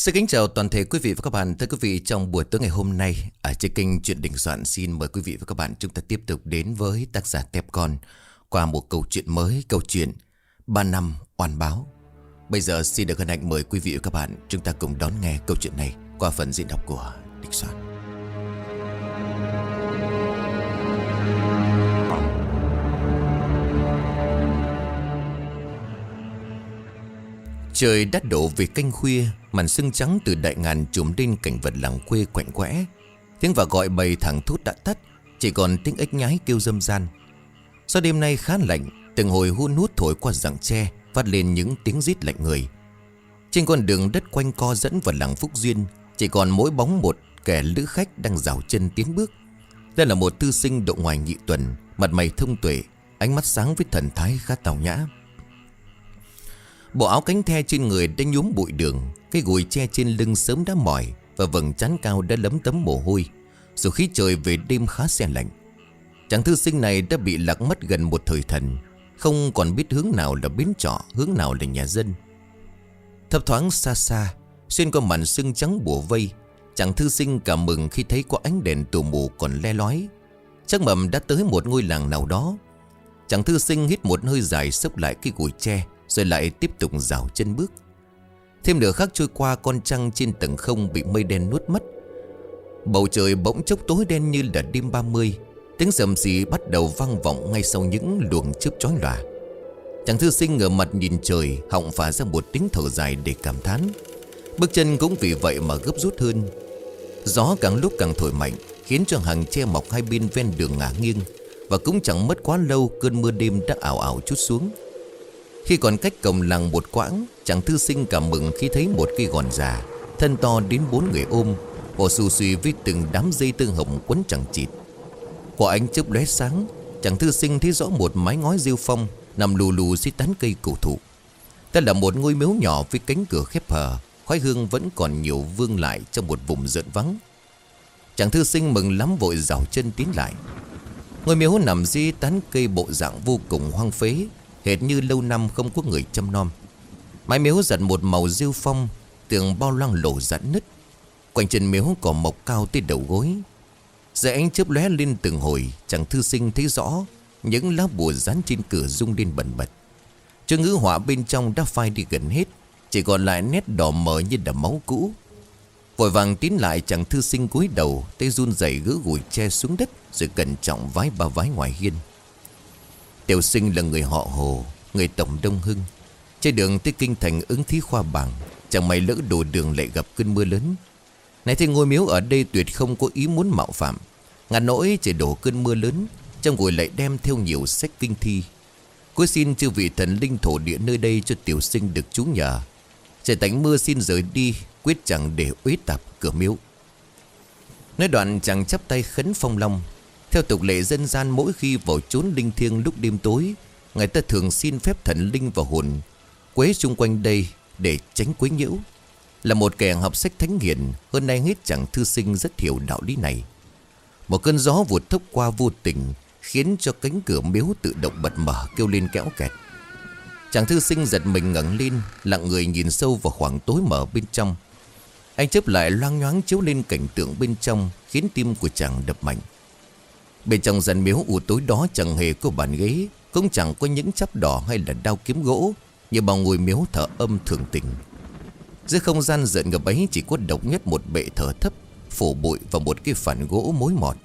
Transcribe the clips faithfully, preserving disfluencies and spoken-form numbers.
Xin kính chào toàn thể quý vị và các bạn. Thưa quý vị, trong buổi tối ngày hôm nay ở trên kênh Chuyện Đình Soạn xin mời quý vị và các bạn chúng ta tiếp tục đến với tác giả Tép Con qua một câu chuyện mới, câu chuyện Ba Năm Oan Báo. Bây giờ xin được hân hạnh mời quý vị và các bạn chúng ta cùng đón nghe câu chuyện này qua phần diễn đọc của Đình Soạn. Trời đã đổ về canh khuya, màn sương trắng từ đại ngàn trùm lên cảnh vật làng quê quạnh quẽ. Tiếng và gọi bầy thẳng thốt đã tắt, chỉ còn tiếng ếch nhái kêu râm ran. Do đêm nay khá lạnh, từng hồi hun hút thổi qua rặng tre, phát lên những tiếng rít lạnh người. Trên con đường đất quanh co dẫn vào làng Phúc Duyên, chỉ còn mỗi bóng một kẻ lữ khách đang rảo chân tiến bước. Đây là một thư sinh độ ngoài nhị tuần, mặt mày thông tuệ, ánh mắt sáng với thần thái khá tào nhã. Bộ áo cánh the trên người đã nhuốm bụi đường, cái gùi tre trên lưng sớm đã mỏi và vầng trán cao đã lấm tấm mồ hôi, dù khí trời về đêm khá se lạnh. Chàng thư sinh này đã bị lạc mất gần một thời thần, không còn biết hướng nào là bến trọ, hướng nào là nhà dân. Thấp thoáng xa xa, xuyên qua màn sương trắng bủa vây, chàng thư sinh cảm mừng khi thấy có ánh đèn tù mù còn le lói. Chắc mầm đã tới một ngôi làng nào đó. Chàng thư sinh hít một hơi dài, xốc lại cái gùi tre, rồi lại tiếp tục rảo chân bước. Thêm nửa khắc trôi qua, con trăng trên tầng không bị mây đen nuốt mất. Bầu trời bỗng chốc tối đen như là đêm ba mươi. Tiếng rầm rì bắt đầu vang vọng ngay sau những luồng chớp chói lòa. Chàng thư sinh ngửa mặt nhìn trời, họng phả ra một tiếng thở dài để cảm thán. Bước chân cũng vì vậy mà gấp rút hơn. Gió càng lúc càng thổi mạnh, khiến cho hàng tre mọc hai bên ven đường ngả nghiêng. Và cũng chẳng mất quá lâu, cơn mưa đêm đã ảo ảo trút xuống. Khi còn cách cổng làng một quãng, chàng thư sinh cảm mừng khi thấy một cây gòn già, thân to đến bốn người ôm, bò xù xùy với từng đám dây tương hồng quấn chẳng chịt. Qua ánh chớp lóe sáng, chàng thư sinh thấy rõ một mái ngói rêu phong nằm lù lù dưới tán cây cổ thụ. Đó là một ngôi miếu nhỏ với cánh cửa khép hờ, khói hương vẫn còn nhiều vương lại trong một vùng rợn vắng. Chàng thư sinh mừng lắm vội rảo chân tiến lại. Ngôi miếu nằm dưới tán cây bộ dạng vô cùng hoang phế, hệt như lâu năm không có người chăm nom. Mái miếu giặt một màu rêu phong, tường bao loang lổ rạn nứt. Quanh chân miếu cỏ mọc cao tới đầu gối. Dưới ánh chớp lóe lên từng hồi, chàng thư sinh thấy rõ những lá bùa dán trên cửa rung lên bần bật. Chữ ngữ họa bên trong đã phai đi gần hết, chỉ còn lại nét đỏ mờ như đầm máu cũ. Vội vàng tiến lại, chàng thư sinh cúi đầu, tay run rẩy gỡ gùi tre xuống đất, rồi cẩn trọng vái ba vái ngoài hiên. Tiểu sinh là người họ Hồ, người tổng Đông Hưng. Trên đường tới kinh thành ứng thí khoa bảng, chẳng may lỡ đổ đường lại gặp cơn mưa lớn. Này thì ngôi miếu ở đây tuyệt không có ý muốn mạo phạm. Ngàn nỗi chỉ đổ cơn mưa lớn, trong gùi lại đem theo nhiều sách kinh thi. Cuối xin chư vị thần linh thổ địa nơi đây cho tiểu sinh được trú nhờ. Trời tạnh mưa xin rời đi, quyết chẳng để uế tạp cửa miếu. Nói đoạn chàng chắp tay khấn phong long. Theo tục lệ dân gian, mỗi khi vào chốn linh thiêng lúc đêm tối, người ta thường xin phép thần linh và hồn quế xung quanh đây để tránh quấy nhiễu. Là một kẻ học sách thánh hiền, hơn nay hết chàng thư sinh rất hiểu đạo lý này. Một cơn gió vụt thốc qua vô tình, khiến cho cánh cửa miếu tự động bật mở, kêu lên kéo kẹt. Chàng thư sinh giật mình ngẩng lên, lặng người nhìn sâu vào khoảng tối mở bên trong. Ánh chớp lại loang nhoáng chiếu lên cảnh tượng bên trong, khiến tim của chàng đập mạnh. Bên trong gian miếu u tối đó chẳng hề có bàn ghế, cũng chẳng có những chắp đỏ hay là đao kiếm gỗ như bao ngôi miếu thờ âm thường tình. Giữa không gian rợn ngập ấy chỉ có độc nhất một bệ thờ thấp, phủ bụi và một cái phản gỗ mối mọt.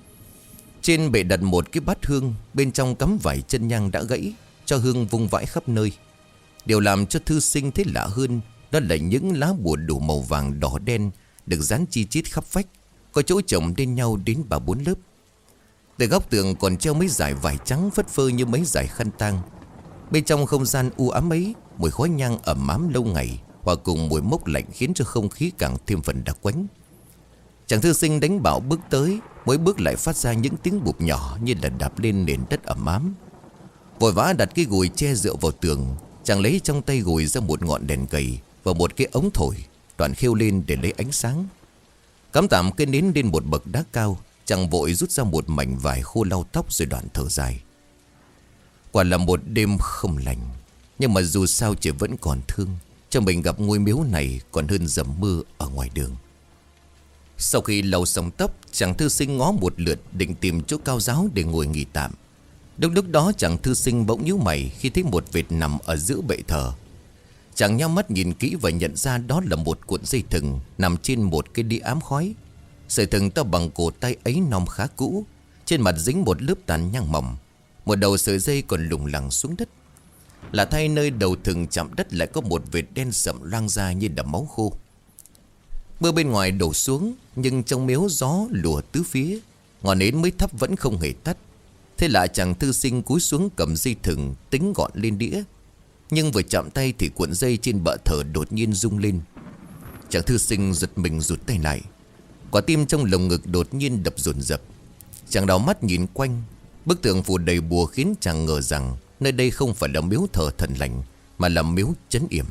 Trên bệ đặt một cái bát hương, bên trong cắm vài chân nhang đã gãy, cho hương vung vãi khắp nơi. Điều làm cho thư sinh thấy lạ hơn, đó là những lá bùa đủ màu vàng đỏ đen được dán chi chít khắp vách, có chỗ chồng lên nhau đến ba bốn lớp. Từ góc tường còn treo mấy dải vải trắng phất phơ như mấy dải khăn tang. Bên trong không gian u ám ấy, mùi khói nhang ẩm ám lâu ngày hòa cùng mùi mốc lạnh khiến cho không khí càng thêm phần đặc quánh. Chàng thư sinh đánh bạo bước tới, mỗi bước lại phát ra những tiếng bụp nhỏ như là đạp lên nền đất ẩm ám. Vội vã đặt cái gùi che dựa vào tường, chàng lấy trong tay gùi ra một ngọn đèn cầy và một cái ống thổi, đoạn khêu lên để lấy ánh sáng. Cắm tạm cây nến lên một bậc đá cao, chàng vội rút ra một mảnh vải khô lau tóc rồi đoạn thở dài. Quả là một đêm không lành, nhưng mà dù sao trời vẫn còn thương. cho mình gặp ngôi miếu này còn hơn dầm mưa ở ngoài đường. Sau khi lau xong tóc, chàng thư sinh ngó một lượt định tìm chỗ cao ráo để ngồi nghỉ tạm. Đúng lúc đó chàng thư sinh bỗng nhíu mày khi thấy một vệt nằm ở giữa bệ thờ. Chàng nhắm mắt nhìn kỹ và nhận ra đó là một cuộn dây thừng nằm trên một cái đĩa ám khói. Sợi thừng to bằng cổ tay ấy non khá cũ, trên mặt dính một lớp tàn nhang mỏng. Một đầu sợi dây còn lủng lẳng xuống đất. Là thay nơi đầu thừng chạm đất lại có một vệt đen sậm loang ra như đầm máu khô. Mưa bên ngoài đổ xuống, nhưng trong miếu gió lùa tứ phía, ngọn nến mới thấp vẫn không hề tắt. Thế là chàng thư sinh cúi xuống cầm dây thừng tính gọn lên đĩa. Nhưng vừa chạm tay thì cuộn dây trên bệ thờ đột nhiên rung lên. Chàng thư sinh giật mình rụt tay lại. Quả tim trong lồng ngực đột nhiên đập dồn dập. Chàng đảo mắt nhìn quanh. Bức tường phủ đầy bùa khiến chàng ngờ rằng nơi đây không phải là miếu thờ thần lành, mà là miếu trấn yểm.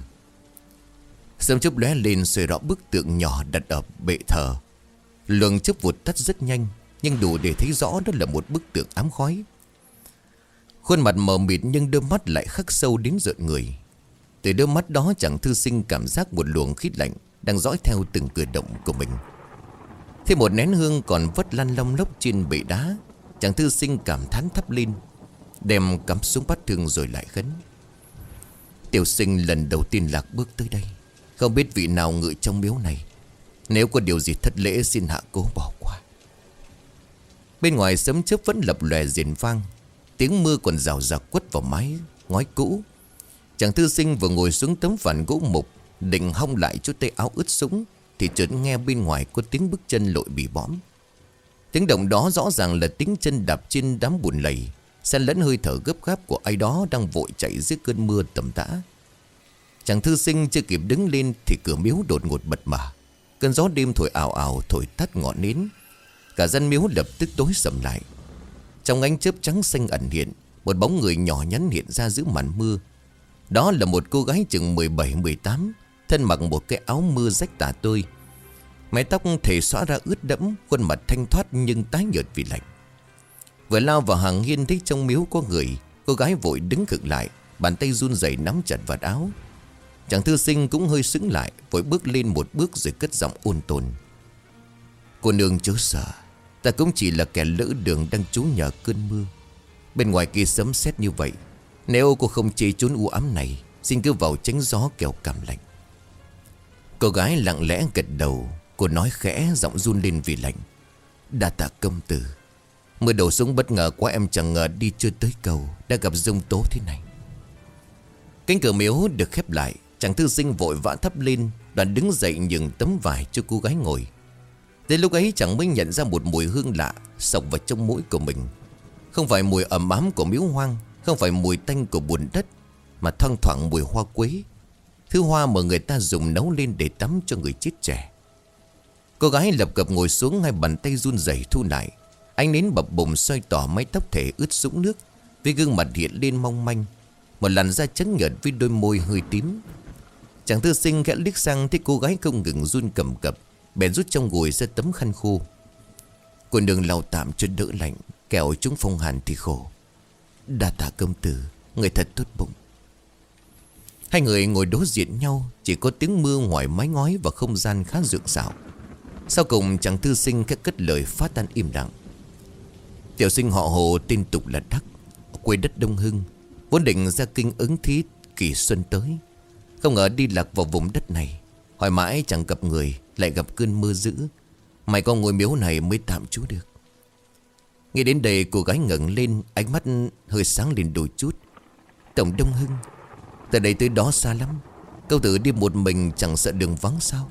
Sấm chớp lóe lên xoay rõ bức tượng nhỏ đặt ở bệ thờ. Luồng chớp vụt tắt rất nhanh, nhưng đủ để thấy rõ đó là một bức tượng ám khói. Khuôn mặt mờ mịt nhưng đôi mắt lại khắc sâu đến rợn người. Từ đôi mắt đó chàng thư sinh cảm giác một luồng khí lạnh đang dõi theo từng cử động của mình. Thêm một nén hương còn vất lăn long lốc trên bệ đá, chàng thư sinh cảm thán thắp lên, đem cắm xuống bát thương rồi lại khấn. Tiểu sinh lần đầu tiên lạc bước tới đây, không biết vị nào ngự trong miếu này. Nếu có điều gì thất lễ xin hạ cố bỏ qua. Bên ngoài sấm chớp vẫn lập lòe rền vang, tiếng mưa còn rào rạc quất vào mái ngói cũ. Chàng thư sinh vừa ngồi xuống tấm phản gỗ mục, định hong lại chút tay áo ướt sũng, thì chợt nghe bên ngoài có tiếng bước chân lội bì bõm. Tiếng động đó rõ ràng là tiếng chân đạp trên đám bùn lầy, xen lẫn hơi thở gấp gáp của ai đó đang vội chạy dưới cơn mưa tầm tã. Chàng thư sinh chưa kịp đứng lên thì cửa miếu đột ngột bật mở. Cơn gió đêm thổi ào ào thổi tắt ngọn nến. Cả gian miếu lập tức tối sầm lại. Trong ánh chớp trắng xanh ẩn hiện, một bóng người nhỏ nhắn hiện ra giữa màn mưa. Đó là một cô gái chừng mười bảy mười tám, thân mặc một cái áo mưa rách tả tơi. Mái tóc thể xõa ra ướt đẫm, khuôn mặt thanh thoát nhưng tái nhợt vì lạnh. Vừa lao vào hàng hiên thấy trong miếu có người, cô gái vội đứng khựng lại, bàn tay run rẩy nắm chặt vạt áo. Chàng thư sinh cũng hơi sững lại, vội bước lên một bước rồi cất giọng ôn tồn. Cô nương chớ sợ, ta cũng chỉ là kẻ lỡ đường đang trú nhờ cơn mưa. Bên ngoài kia sấm sét như vậy, nếu cô không chê trốn u ám này, xin cứ vào tránh gió kẻo cảm lạnh. Cô gái lặng lẽ gật đầu. Cô nói khẽ, giọng run lên vì lạnh. Đa tạ công tử. Mưa đổ xuống bất ngờ quá, em chẳng ngờ đi chưa tới cầu đã gặp giông tố thế này. Cánh cửa miếu được khép lại. Chàng thư sinh vội vã thắp lên, đoạn đứng dậy nhường tấm vải cho cô gái ngồi. Đến lúc ấy chẳng mới nhận ra một mùi hương lạ xộc vào trong mũi của mình. Không phải mùi ẩm ám của miếu hoang, không phải mùi tanh của bùn đất, mà thoang thoảng mùi hoa quế, thứ hoa mà người ta dùng nấu lên để tắm cho người chết trẻ. Cô gái lập cập ngồi xuống, hai bàn tay run rẩy thu lại. Ánh nến bập bùng soi tỏ mái tóc thể ướt sũng nước, với gương mặt hiện lên mong manh, một làn da trắng nhợt với đôi môi hơi tím. Chàng thư sinh khẽ liếc sang thấy cô gái không ngừng run cầm cập, bèn rút trong gùi ra tấm khăn khô. Cô nương lau tạm cho đỡ lạnh, kẻo chúng phong hàn thì khổ. Đa tạ công tử, người thật tốt bụng. Hai người ngồi đối diện nhau, chỉ có tiếng mưa ngoài mái ngói và không gian khá rượng rạo. Sau cùng chàng thư sinh khẽ cất lời phá tan im lặng. Tiểu sinh họ Hồ, tên tục là Đắc, quê đất Đông Hưng, vốn định ra kinh ứng thí kỳ xuân tới. Không ngờ đi lạc vào vùng đất này, hỏi mãi chẳng gặp người, lại gặp cơn mưa dữ. May có ngôi miếu này mới tạm trú được. Nghe đến đây cô gái ngẩng lên, ánh mắt hơi sáng lên đôi chút. Tổng Đông Hưng, từ đây tới đó xa lắm, công tử đi một mình chẳng sợ đường vắng sao?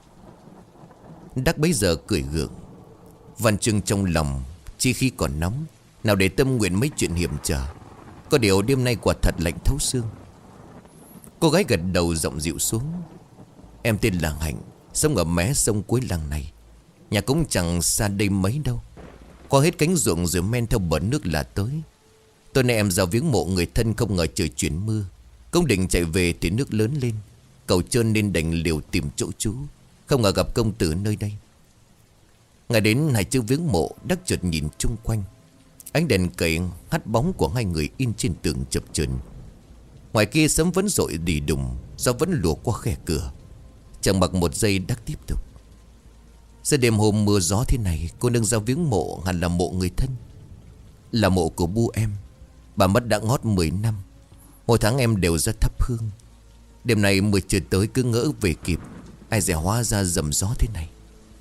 Đắc bấy giờ cười gượng. Văn chương trong lòng chi khi còn nóng, nào để tâm nguyện mấy chuyện hiểm trở. Có điều đêm nay quả thật lạnh thấu xương. Cô gái gật đầu giọng dịu xuống. Em tên là Hạnh, sống ở mé sông cuối làng này. Nhà cũng chẳng xa đây mấy đâu. Qua hết cánh ruộng rồi men theo bờ nước là tới. Tối nay em vào viếng mộ người thân, không ngờ trời chuyển mưa. Cũng định chạy về thì nước lớn lên, cầu trơn nên đành liều tìm chỗ trú. Không ngờ gặp công tử nơi đây. Ngày đến hai chữ viếng mộ, Đắc chợt nhìn chung quanh. Ánh đèn cầy hắt bóng của hai người in trên tường chập chờn. Ngoài kia sấm vẫn rội đì đùng, gió vẫn lùa qua khe cửa. Chẳng mặc một giây Đắc tiếp tục. Giữa đêm hôm mưa gió thế này, cô nương ra viếng mộ hẳn là mộ người thân. Là mộ của bu em. Bà mất đã ngót mười năm. Mỗi tháng em đều ra thắp hương. Đêm nay mưa chưa tới cứ ngỡ về kịp, ai dè hóa ra dầm gió thế này.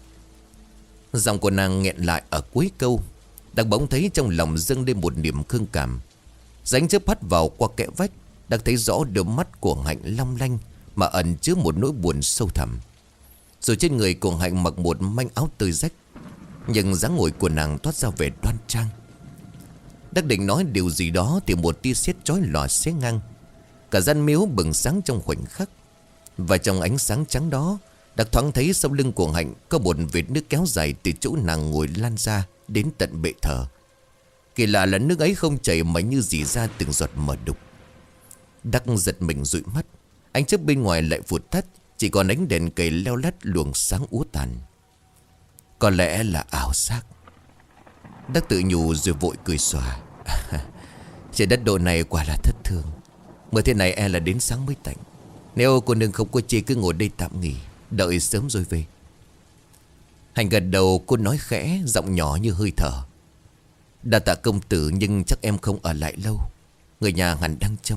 Giọng của nàng nghẹn lại ở cuối câu. Đắc bỗng thấy trong lòng dâng lên một niềm thương cảm. Ránh chớp hắt vào qua kẽ vách. Đắc thấy rõ đôi mắt của Hạnh long lanh mà ẩn chứa một nỗi buồn sâu thẳm. Rồi trên người của Hạnh mặc một manh áo tơi rách, nhưng dáng ngồi của nàng toát ra vẻ đoan trang. Đắc định nói điều gì đó thì một tia sét chói lòa xé ngang. Cả gian miếu bừng sáng trong khoảnh khắc. Và trong ánh sáng trắng đó, Đắc thoáng thấy sau lưng của Hạnh có một vệt nước kéo dài từ chỗ nàng ngồi lan ra đến tận bệ thờ. Kỳ lạ là nước ấy không chảy mà như rỉ ra từng giọt mờ đục. Đắc giật mình dụi mắt. Ánh chớp bên ngoài lại vụt tắt, chỉ còn ánh đèn cầy leo lắt luồng sáng úa tàn. Có lẽ là ảo giác. Đắc tự nhủ rồi vội cười xòa. Trên đất độ này quả là thất thường. Mưa thế này e là đến sáng mới tạnh. Nếu cô nương không có chê cứ ngồi đây tạm nghỉ, đợi sớm rồi về. Hạnh gật đầu, cô nói khẽ, giọng nhỏ như hơi thở. Đa tạ công tử, nhưng chắc em không ở lại lâu. Người nhà hẳn đang trông.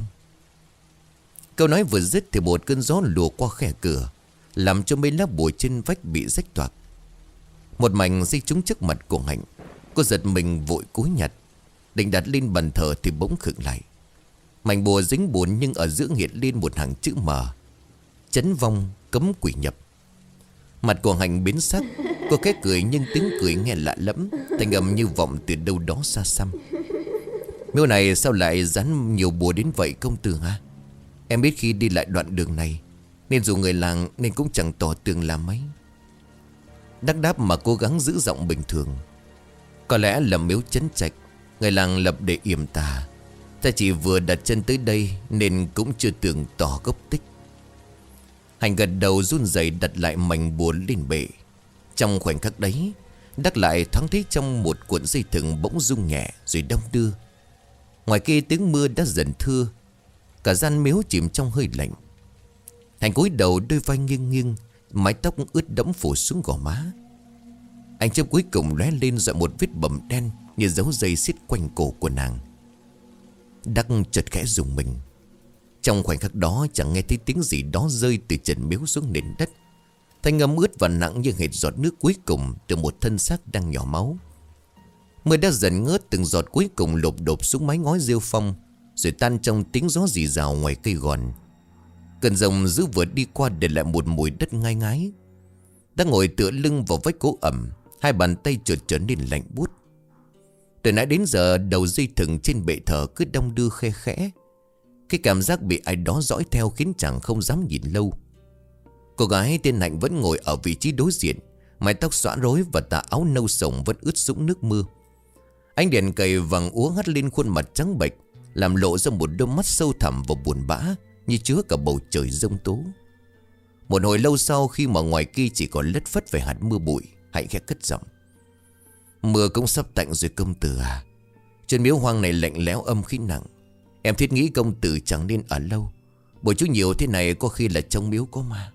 Câu nói vừa dứt thì một cơn gió lùa qua khe cửa, làm cho mấy lá bùa trên vách bị rách toạc. Một mảnh rơi trúng trước mặt của Hạnh. Cô giật mình vội cúi nhặt, định đặt lên bàn thờ thì bỗng khựng lại. Mảnh bùa dính bùn nhưng ở giữa hiện lên một hàng chữ M: chấn vong cấm quỷ nhập. Mặt của Hạnh biến sắc. Cô khẽ cười nhưng tiếng cười nghe lạ lẫm, thanh âm như vọng từ đâu đó xa xăm. Miếu này sao lại dán nhiều bùa đến vậy công tử hả? Em biết khi đi lại đoạn đường này, nên dù người làng nên cũng chẳng tỏ tường làm mấy. Đắc đáp mà cố gắng giữ giọng bình thường. Có lẽ là miếu trấn trạch, người làng lập để yểm tà. Ta chỉ vừa đặt chân tới đây nên cũng chưa tưởng tỏ gốc tích. Hành gật đầu run rẩy đặt lại mảnh bùa lên bệ. Trong khoảnh khắc đấy, Đắc lại thoáng thấy trong một cuộn dây thừng bỗng rung nhẹ rồi đong đưa. Ngoài kia tiếng mưa đã dần thưa. Cả gian miếu chìm trong hơi lạnh. Hành cúi đầu, đôi vai nghiêng nghiêng, mái tóc ướt đẫm phủ xuống gò má. Ánh chớp cuối cùng lóe lên dọi một vết bầm đen như dấu dây xiết quanh cổ của nàng. Đắc chợt khẽ rùng mình. Trong khoảnh khắc đó chẳng nghe thấy tiếng gì đó rơi từ trần miếu xuống nền đất. Thanh âm ướt và nặng như hệt giọt nước cuối cùng từ một thân xác đang nhỏ máu. Mưa đã dần ngớt, từng giọt cuối cùng lộp đột xuống mái ngói rêu phong, rồi tan trong tiếng gió rì rào ngoài cây gòn. Cơn giông dữ vừa đi qua để lại một mùi đất ngai ngái. Đang ngồi tựa lưng vào vách gỗ ẩm, hai bàn tay chợt trở nên lạnh buốt. Từ nãy đến giờ đầu dây thừng trên bệ thờ cứ đong đưa khe khẽ. Cái cảm giác bị ai đó dõi theo khiến chàng không dám nhìn lâu. Cô gái tên Hạnh vẫn ngồi ở vị trí đối diện, mái tóc xõa rối và tà áo nâu sồng vẫn ướt sũng nước mưa. Ánh đèn cầy vàng úa hắt lên khuôn mặt trắng bệch, làm lộ ra một đôi mắt sâu thẳm và buồn bã như chứa cả bầu trời giông tố. Một hồi lâu sau, khi mà ngoài kia chỉ còn lất phất về hạt mưa bụi, Hạnh khẽ cất giọng. Mưa cũng sắp tạnh rồi công tử à. Trên miếu hoang này lạnh lẽo âm khí nặng. Em thiết nghĩ công tử chẳng nên ở lâu. Buổi chú nhiều thế này có khi là trong miếu có ma.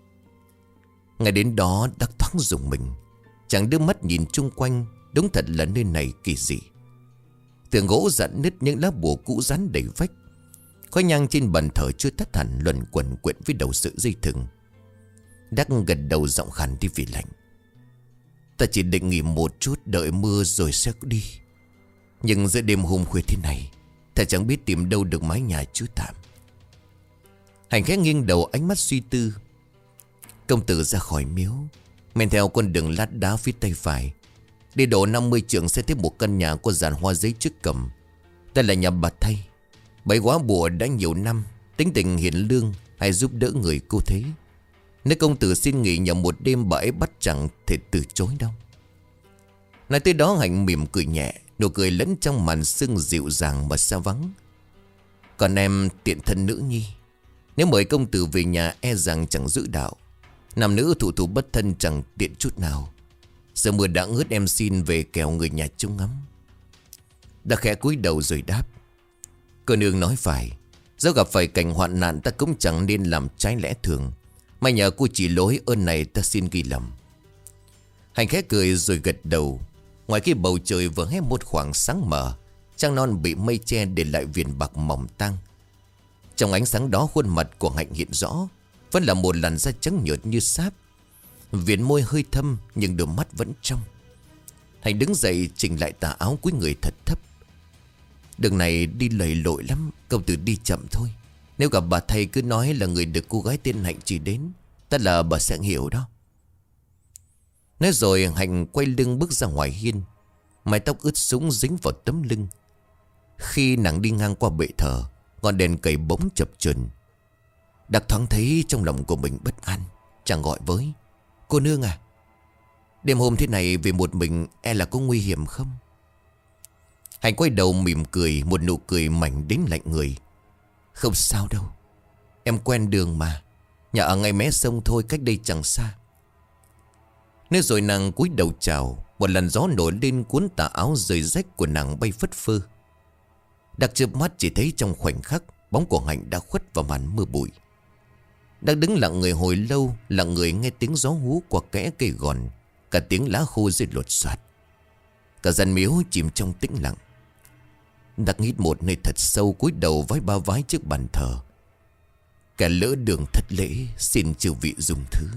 Ngày đến đó Đắc thoáng rùng mình. Chàng đưa mắt nhìn chung quanh. Đúng thật là nơi này kỳ dị. Tường gỗ rạn nứt, những lá bùa cũ dán đầy vách. Khói nhang trên bàn thờ chưa tắt hẳn luẩn quẩn quyện với đầu sợi dây thừng. Đắc gật đầu giọng khàn đi vì lạnh. Ta chỉ định nghỉ một chút, đợi mưa rồi sẽ đi. Nhưng giữa đêm hôm khuya thế này, ta chẳng biết tìm đâu được mái nhà chứa tạm. Hành khẽ nghiêng đầu, ánh mắt suy tư. Công tử ra khỏi miếu, men theo con đường lát đá phía tay phải, đi độ năm mươi trượng sẽ thấy một căn nhà có dàn hoa giấy trước cổng. Đây là nhà bà Thay. Bấy quá bùa đã nhiều năm, tính tình hiền lương, hay giúp đỡ người cô thế. Nếu công tử xin nghỉ nhờ một đêm, bà ấy bắt chẳng thể từ chối đâu. Nói tới đó Hạnh mỉm cười nhẹ, nụ cười lẫn trong màn sương dịu dàng mà xa vắng. Còn em tiện thân nữ nhi, nếu mời công tử về nhà e rằng chẳng giữ đạo. Nam nữ thủ thủ bất thân chẳng tiện chút nào. Giờ mưa đã ngớt, em xin về kèo người nhà trông ngắm. Đã khẽ cúi đầu rồi đáp. Cô nương nói phải. Dẫu gặp phải cảnh hoạn nạn ta cũng chẳng nên làm trái lẽ thường. May nhờ cô chỉ lỗi ơn này ta xin ghi lầm. Hành khẽ cười rồi gật đầu. Ngoài kia bầu trời vừa hé một khoảng sáng mờ. Trăng non bị mây che để lại viền bạc mỏng tang. Trong ánh sáng đó khuôn mặt của Hạnh hiện rõ. Vẫn là một làn da trắng nhợt như sáp. Viền môi hơi thâm nhưng đôi mắt vẫn trong. Hạnh đứng dậy chỉnh lại tà áo cúi người thật thấp. Đường này đi lầy lội lắm. Cậu tự đi chậm thôi. Nếu gặp bà thầy cứ nói là người được cô gái tên Hạnh chỉ đến, tất là bà sẽ hiểu đó. Nói rồi Hạnh quay lưng bước ra ngoài hiên. Mái tóc ướt sũng dính vào tấm lưng. Khi nàng đi ngang qua bệ thờ, ngọn đèn cầy bỗng chập chờn. Đặc thoáng thấy trong lòng của mình bất an. Chàng gọi với: "Cô nương à, đêm hôm thế này về một mình e là có nguy hiểm không?" Hạnh quay đầu mỉm cười, một nụ cười mảnh đến lạnh người. "Không sao đâu, em quen đường mà. Nhà ở ngay mé sông thôi, cách đây chẳng xa." Nói rồi nàng cúi đầu chào. Một làn gió nổi lên cuốn tà áo rời rách của nàng bay phất phơ. Đặc chớp mắt chỉ thấy trong khoảnh khắc bóng của Hạnh đã khuất vào màn mưa bụi. Đang đứng lặng người hồi lâu, lặng người nghe tiếng gió hú qua kẽ cây gòn, cả tiếng lá khô rơi lột xoạt. Cả gian miếu chìm trong tĩnh lặng. Đặc hít một nơi thật sâu, cúi đầu vái ba vái trước bàn thờ. Kẻ lỡ đường thất lễ, xin chư vị dùng thứ.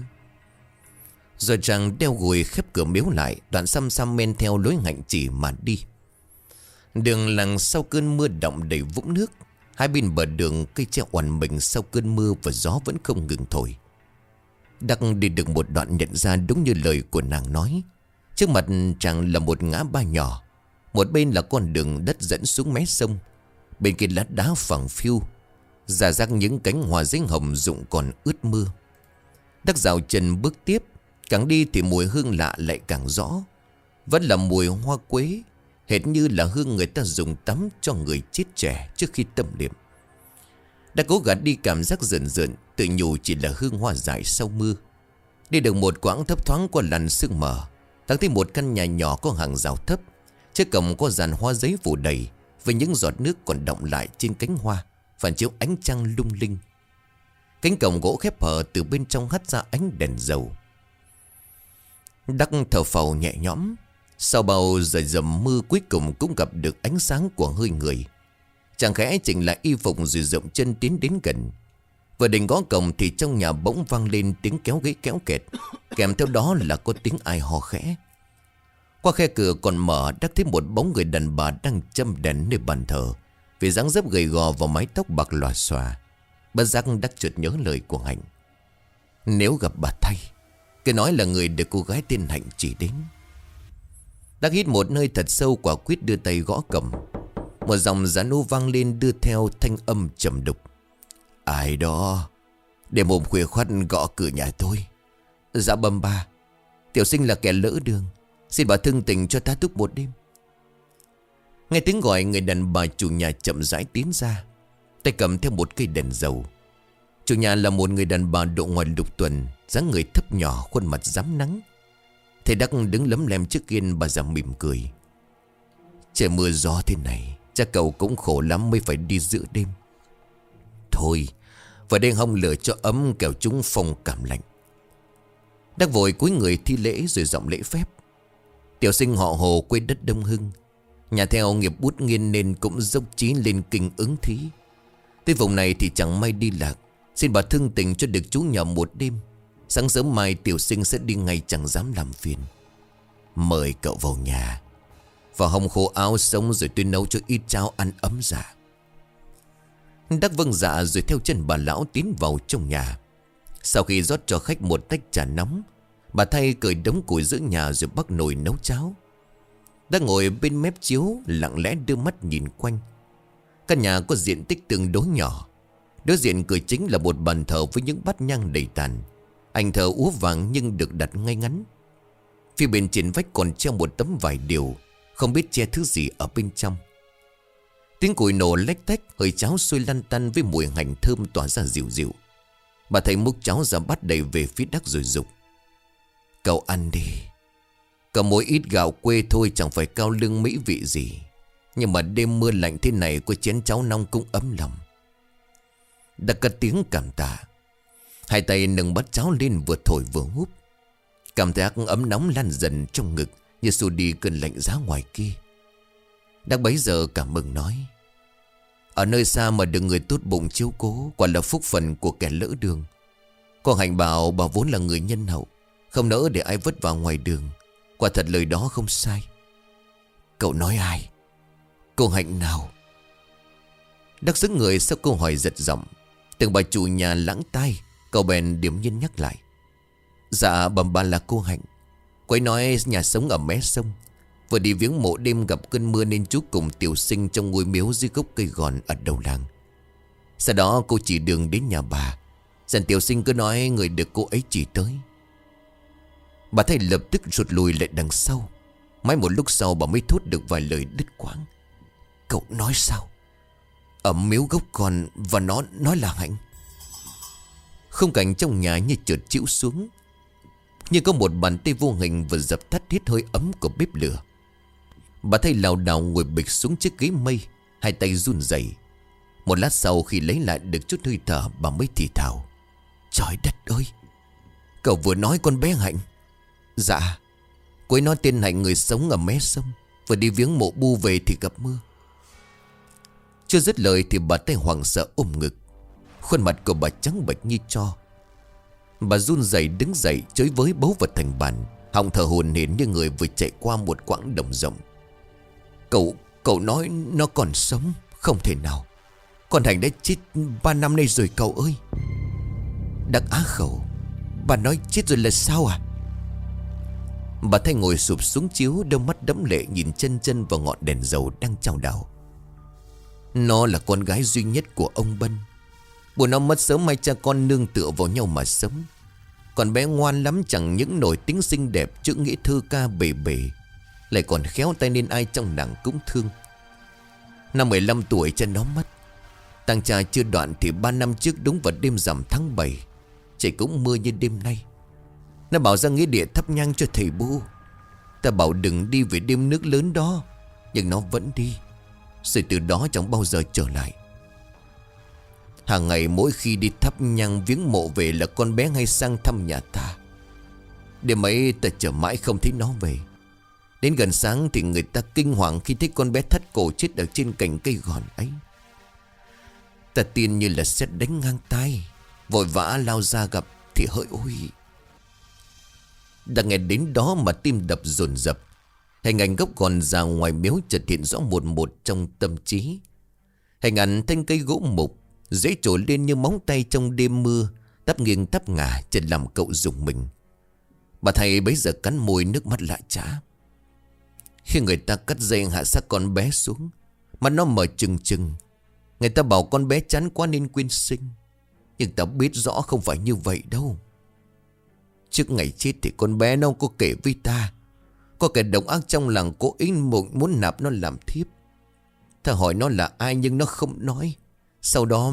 Rồi chàng đeo gùi khép cửa miếu lại, đoạn xăm xăm men theo lối Hạnh chỉ mà đi. Đường làng sau cơn mưa đọng đầy vũng nước. Hai bên bờ đường cây tre oằn mình sau cơn mưa và gió vẫn không ngừng thổi. Đắc đi được một đoạn nhận ra đúng như lời của nàng nói. Trước mặt chàng là một ngã ba nhỏ. Một bên là con đường đất dẫn xuống mé sông. Bên kia lát đá phẳng phiu, rải rác những cánh hoa giấy hồng rụng còn ướt mưa. Đắc dạo chân bước tiếp. Càng đi thì mùi hương lạ lại càng rõ. Vẫn là mùi hoa quế, hệt như là hương người ta dùng tắm cho người chết trẻ trước khi tâm niệm. Đã cố gắng đi cảm giác rợn rợn, tự nhủ chỉ là hương hoa dại sau mưa. Đi được một quãng thấp thoáng qua làn sương mờ, Thắng thấy một căn nhà nhỏ có hàng rào thấp. Trước cổng có dàn hoa giấy phủ đầy, với những giọt nước còn đọng lại trên cánh hoa, phản chiếu ánh trăng lung linh. Cánh cổng gỗ khép hờ, từ bên trong hắt ra ánh đèn dầu. Đắc thở phào nhẹ nhõm. Sau bao giờ dầm mưa cuối cùng cũng gặp được ánh sáng của hơi người. Chàng khẽ chỉnh lại y phục rồi dậm chân tiến đến gần. Vừa định gõ cổng thì trong nhà bỗng vang lên tiếng kéo ghế kéo kẹt, kèm theo đó là có tiếng ai hò khẽ. Qua khe cửa còn mở, Đắc thấy một bóng người đàn bà đang châm đèn nơi bàn thờ, vì dáng dấp gầy gò và mái tóc bạc lòa xòa. Bất giác Đắc chợt nhớ lời của Hạnh: nếu gặp bà thay, cứ nói là người được cô gái tên Hạnh chỉ đến. Đắc hít một hơi thật sâu, quả quyết đưa tay gõ cổng. Một dòng gián ô vang lên đưa theo thanh âm trầm đục: ai đó? Đêm hôm khuya khoắt gõ cửa nhà tôi. Dạ bẩm bà, tiểu sinh là kẻ lỡ đường, xin bà thương tình cho ta túc một đêm. Nghe tiếng gọi, người đàn bà chủ nhà chậm rãi tiến ra, tay cầm theo một cây đèn dầu. Chủ nhà là một người đàn bà độ ngoài lục tuần, dáng người thấp nhỏ, khuôn mặt rám nắng. Thầy Đắc đứng lấm lem trước hiên, bà già mỉm cười: trời mưa gió thế này, chắc cậu cũng khổ lắm mới phải đi giữa đêm. Thôi, vào đây hong lửa cho ấm, kẻo chúng phòng cảm lạnh. Đắc vội cúi người thi lễ rồi giọng lễ phép: tiểu sinh họ Hồ, quê đất Đông Hưng, nhà theo nghiệp bút nghiên nên cũng dốc chí lên kinh ứng thí. Tới vùng này thì chẳng may đi lạc, xin bà thương tình cho được trú nhờ một đêm. Sáng sớm mai tiểu sinh sẽ đi ngay, chẳng dám làm phiền. Mời cậu vào nhà, vào hong khô áo sống rồi tôi nấu cho ít cháo ăn ấm dạ. Đắc vâng dạ rồi theo chân bà lão tiến vào trong nhà. Sau khi rót cho khách một tách trà nóng, bà thay cởi đống củi giữa nhà rồi bắt nồi nấu cháo. Đắc ngồi bên mép chiếu lặng lẽ đưa mắt nhìn quanh. Căn nhà có diện tích tương đối nhỏ. Đối diện cửa chính là một bàn thờ với những bát nhang đầy tàn. Ảnh thờ úa vàng nhưng được đặt ngay ngắn. Phía bên trên vách còn treo một tấm vải điều, không biết che thứ gì ở bên trong. Tiếng củi nổ lách tách, hơi cháo sôi lăn tăn với mùi hành thơm tỏa ra dịu dịu. Bà thầy múc cháo ra bát đầy về phía Đắc rồi dục: cậu ăn đi. Có mỗi ít gạo quê thôi, chẳng phải cao lương mỹ vị gì, nhưng mà đêm mưa lạnh thế này có chén cháo nóng cũng ấm lòng. Đã cất tiếng cảm tạ. Hai tay nâng bát cháo lên vừa thổi vừa húp. Cảm giác ấm nóng lan dần trong ngực, như xua đi cơn lạnh giá ngoài kia. Đắc bấy giờ cảm mừng nói: ở nơi xa mà được người tốt bụng chiếu cố, quả là phúc phần của kẻ lỡ đường. Con Hạnh bảo bà vốn là người nhân hậu, không nỡ để ai vất vả ngoài đường. Quả thật lời đó không sai. Cậu nói ai? Cô Hạnh nào? Đắc xứng người sau câu hỏi giật giọng. Tưởng bà chủ nhà lãng tai, cậu bèn điềm nhiên nhắc lại: dạ bẩm bà là cô Hạnh. Cô ấy nói nhà sống ở mé sông, vừa đi viếng mộ đêm gặp cơn mưa nên chú cùng tiểu sinh trong ngôi miếu dưới gốc cây gòn ở đầu làng. Sau đó cô chỉ đường đến nhà bà, dần tiểu sinh cứ nói người được cô ấy chỉ tới. Bà thấy lập tức rụt lùi lại đằng sau. Mãi một lúc sau bà mới thốt được vài lời đứt quãng. Cậu nói sao? Ở miếu gốc còn và nó nói là Hạnh. Khung cảnh trong nhà như chợt chịu xuống, như có một bàn tay vô hình vừa dập tắt hết hơi ấm của bếp lửa. Bà thấy lảo đảo ngồi bịch xuống chiếc ghế mây, hai tay run rẩy. Một lát sau khi lấy lại được chút hơi thở, bà mới thì thào: trời đất ơi, cậu vừa nói con bé Hạnh? Dạ, cô ấy nói tên Hạnh, người sống ở mé sông, vừa đi viếng mộ bu về thì gặp mưa. Chưa dứt lời thì bà tay hoảng sợ ôm ngực. Khuôn mặt của bà trắng bệch như tro. Bà run rẩy đứng dậy, chới với bấu vật thành bàn, họng thở hổn hển như người vừa chạy qua một quãng đồng rộng. Cậu, cậu nói nó còn sống? Không thể nào. Con Hạnh đã chết ba năm nay rồi cậu ơi. Đắc á khẩu. Bà nói chết rồi là sao à? Bà thay ngồi sụp xuống chiếu, đôi mắt đẫm lệ nhìn chân chân vào ngọn đèn dầu đang chao đảo. Nó là con gái duy nhất của ông Bân. Bố nó mất sớm, hai cha con nương tựa vào nhau mà sống. Còn bé ngoan lắm, chẳng những nổi tính xinh đẹp, chữ nghĩa thơ ca bề bề, lại còn khéo tay nên ai trong nàng cũng thương. Năm mười lăm tuổi cha nó mất. Tang cha chưa đoạn thì ba năm trước đúng vào đêm rằm tháng bảy, trời cũng mưa như đêm nay. Nó bảo ra nghĩa địa thắp nhang cho thầy Bu. Ta bảo đừng đi về đêm nước lớn đó, nhưng nó vẫn đi. Rồi từ đó chẳng bao giờ trở lại. Hàng ngày mỗi khi đi thắp nhang viếng mộ về là con bé hay sang thăm nhà ta. Đêm ấy ta chờ mãi không thấy nó về. Đến gần sáng thì người ta kinh hoàng khi thấy con bé thắt cổ chết ở trên cành cây gòn ấy. Ta tin như là sét đánh ngang tai, vội vã lao ra gặp thì hỡi ôi. Đã nghe đến đó mà tim đập dồn dập. Hình ảnh gốc gòn già ngoài miếu chợt hiện rõ một một trong tâm trí. Hình ảnh thanh cây gỗ mục dễ trồi lên như móng tay trong đêm mưa, tắp nghiêng tắp ngả chợt làm cậu rùng mình. Bà thầy bấy giờ cắn môi, nước mắt lạ chã. Khi người ta cắt dây hạ xác con bé xuống, mắt nó mở trừng trừng. Người ta bảo con bé chán quá nên quyên sinh, nhưng ta biết rõ không phải như vậy đâu. Trước ngày chết thì con bé nó có kể với ta, có kẻ độc ác trong làng cố ý muốn, muốn nạp nó làm thiếp. Ta hỏi nó là ai nhưng nó không nói. Sau đó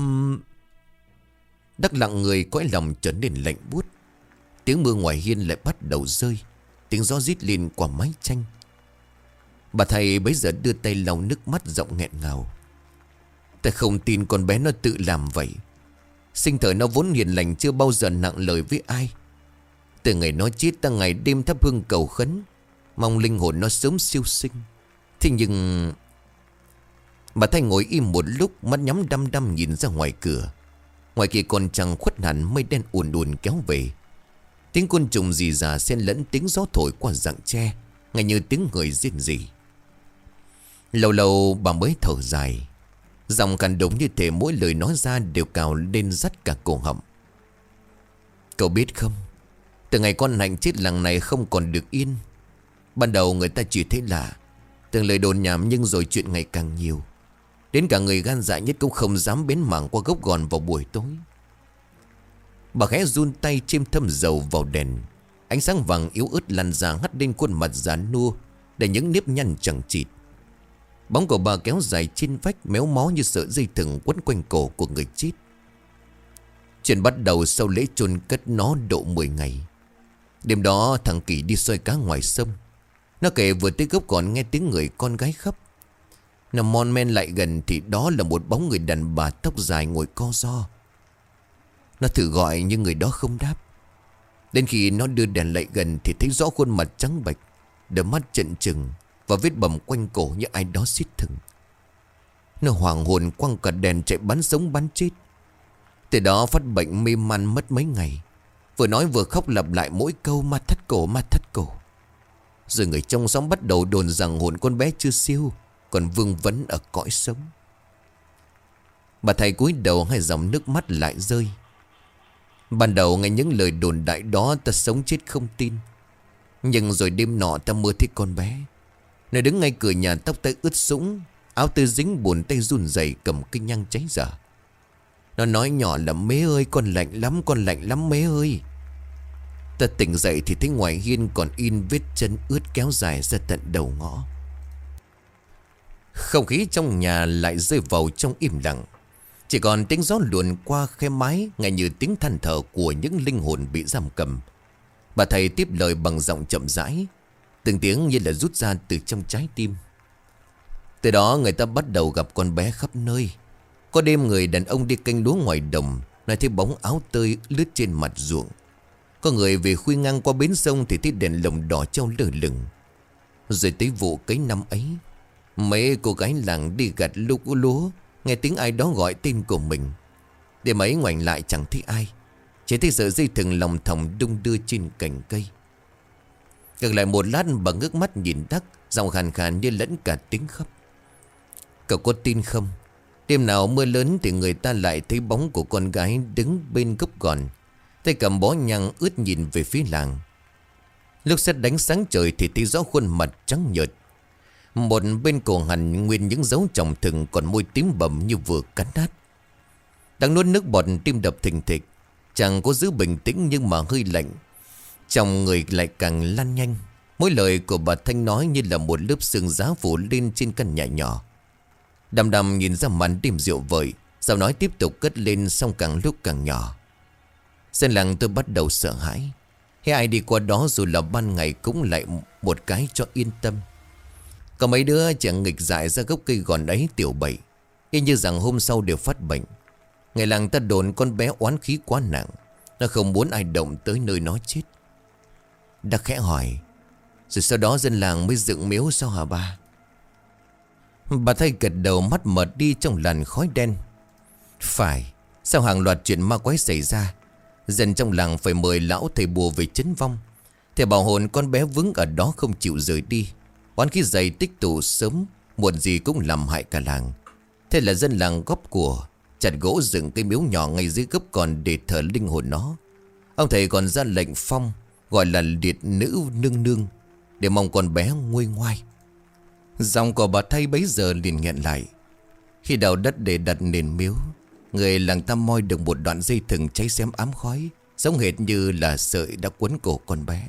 Đắc lặng người, cõi lòng trở nên lạnh buốt. Tiếng mưa ngoài hiên lại bắt đầu rơi, tiếng gió rít lên qua mái tranh. Bà thầy bấy giờ đưa tay lau nước mắt giọng nghẹn ngào. Ta không tin con bé nó tự làm vậy. Sinh thời nó vốn hiền lành, chưa bao giờ nặng lời với ai. Từ ngày nó chết ta ngày đêm thắp hương cầu khấn, mong linh hồn nó sớm siêu sinh. Thế nhưng... Bà thầy ngồi im một lúc, mắt nhắm đăm đăm nhìn ra ngoài cửa. Ngoài kia còn chẳng khuất hẳn, mây đen ùn ùn kéo về. Tiếng côn trùng rì rà xen lẫn tiếng gió thổi qua rặng tre, ngay như tiếng người rên rỉ. Lâu lâu bà mới thở dài, giọng cằn đống như thể mỗi lời nói ra đều cào lên rắt cả cổ họng. Cậu biết không, từ ngày con Hạnh chết làng này không còn được yên. Ban đầu người ta chỉ thấy lạ, từng lời đồn nhảm, nhưng rồi chuyện ngày càng nhiều. Đến cả người gan dạ nhất cũng không dám bén mảng qua gốc gòn vào buổi tối. Bà khẽ run tay chêm thâm dầu vào đèn. Ánh sáng vàng yếu ớt lăn ra hắt lên khuôn mặt già nua để những nếp nhăn chẳng chịt. Bóng của bà kéo dài trên vách, méo mó như sợi dây thừng quấn quanh cổ của người chết. Chuyện bắt đầu sau lễ chôn cất nó độ mười ngày. Đêm đó thằng Kỳ đi soi cá ngoài sông. Nó kể vừa tới gốc còn nghe tiếng người con gái khóc. Nó mon men lại gần thì đó là một bóng người đàn bà tóc dài ngồi co ro, Nó thử gọi nhưng người đó không đáp. Đến khi nó đưa đèn lại gần thì thấy rõ khuôn mặt trắng bệch, đôi mắt trợn trừng và vết bầm quanh cổ như ai đó xiết thừng. Nó hoảng hồn quăng cả đèn chạy bắn sống bắn chết. Từ đó phát bệnh mê man mất mấy ngày. Vừa nói vừa khóc lặp lại mỗi câu ma thắt cổ ma thắt cổ. Rồi người trong xóm bắt đầu đồn rằng hồn con bé chưa siêu, còn vương vấn ở cõi sống. Bà thầy cúi đầu hai dòng nước mắt lại rơi. Ban đầu nghe những lời đồn đại đó ta sống chết không tin. Nhưng rồi đêm nọ ta mơ thấy con bé. Nó đứng ngay cửa nhà, tóc tay ướt sũng, áo tơi dính bùn, tay run rẩy cầm cây nhang cháy dở. Nó nói nhỏ là mế ơi, con lạnh lắm, con lạnh lắm mế ơi. Ta tỉnh dậy thì thấy ngoài hiên còn in vết chân ướt kéo dài ra tận đầu ngõ. Không khí trong nhà lại rơi vào trong im lặng. Chỉ còn tiếng gió luồn qua khe mái, nghe như tiếng than thở của những linh hồn bị giam cầm. Bà thầy tiếp lời bằng giọng chậm rãi, từng tiếng như là rút ra từ trong trái tim. Từ đó người ta bắt đầu gặp con bé khắp nơi. Có đêm người đàn ông đi canh lúa ngoài đồng, lại thấy bóng áo tơi lướt trên mặt ruộng. Có người về khuya ngang qua bến sông thì thấy đèn lồng đỏ treo lơ lửng. Rồi tới vụ cấy năm ấy, mấy cô gái làng đi gặt lúa lúa, nghe tiếng ai đó gọi tên của mình. Đêm ấy ngoảnh lại chẳng thấy ai, chỉ thấy sợi dây thừng lòng thòng đung đưa trên cành cây. Gần lại một lát bà ngước mắt nhìn Đắc, giọng khàn khàn như lẫn cả tiếng khóc. Cậu có tin không? Đêm nào mưa lớn thì người ta lại thấy bóng của con gái đứng bên gốc gòn, tay cầm bó nhang ướt nhìn về phía làng. Lúc sét đánh sáng trời thì thấy rõ khuôn mặt trắng nhợt. Một bên cổ hằn nguyên những dấu tròng thừng, còn môi tím bầm như vừa cắn nát. Đang nuốt nước bọt, tim đập thình thịch, chẳng có giữ bình tĩnh nhưng mà hơi lạnh. Trong người lại càng lăn nhanh. Mỗi lời của bà Thanh nói như là một lớp sương giá phủ lên trên căn nhà nhỏ. Đăm đăm nhìn ra màn đêm rượu vời, giọng nói tiếp tục cất lên xong càng lúc càng nhỏ. Dân làng tôi bắt đầu sợ hãi. Hay ai đi qua đó dù là ban ngày cũng lại một cái cho yên tâm. Có mấy đứa chẳng nghịch dại ra gốc cây gòn ấy tiểu bậy, y như rằng hôm sau đều phát bệnh. Ngày làng ta đồn con bé oán khí quá nặng, nó không muốn ai động tới nơi nó chết. Đã khẽ hỏi, rồi sau đó dân làng mới dựng miếu sao hả bà? Bà thay gật đầu, mắt mờ đi trong làn khói đen. Phải, sau hàng loạt chuyện ma quái xảy ra, dân trong làng phải mời lão thầy bùa về trấn vong. Thầy bảo hồn con bé vướng ở đó không chịu rời đi. Oán khí dày tích tụ sớm muộn gì cũng làm hại cả làng. Thế là dân làng góp của, chặt gỗ dựng cây miếu nhỏ ngay dưới gốc còn để thờ linh hồn nó. Ông thầy còn ra lệnh phong, gọi là liệt nữ nương nương, để mong con bé nguôi ngoai. Giọng của bà Thay bấy giờ liền nghẹn lại. Khi đào đất để đặt nền miếu, người làng ta moi được một đoạn dây thừng cháy xém ám khói, giống hệt như là sợi đã quấn cổ con bé.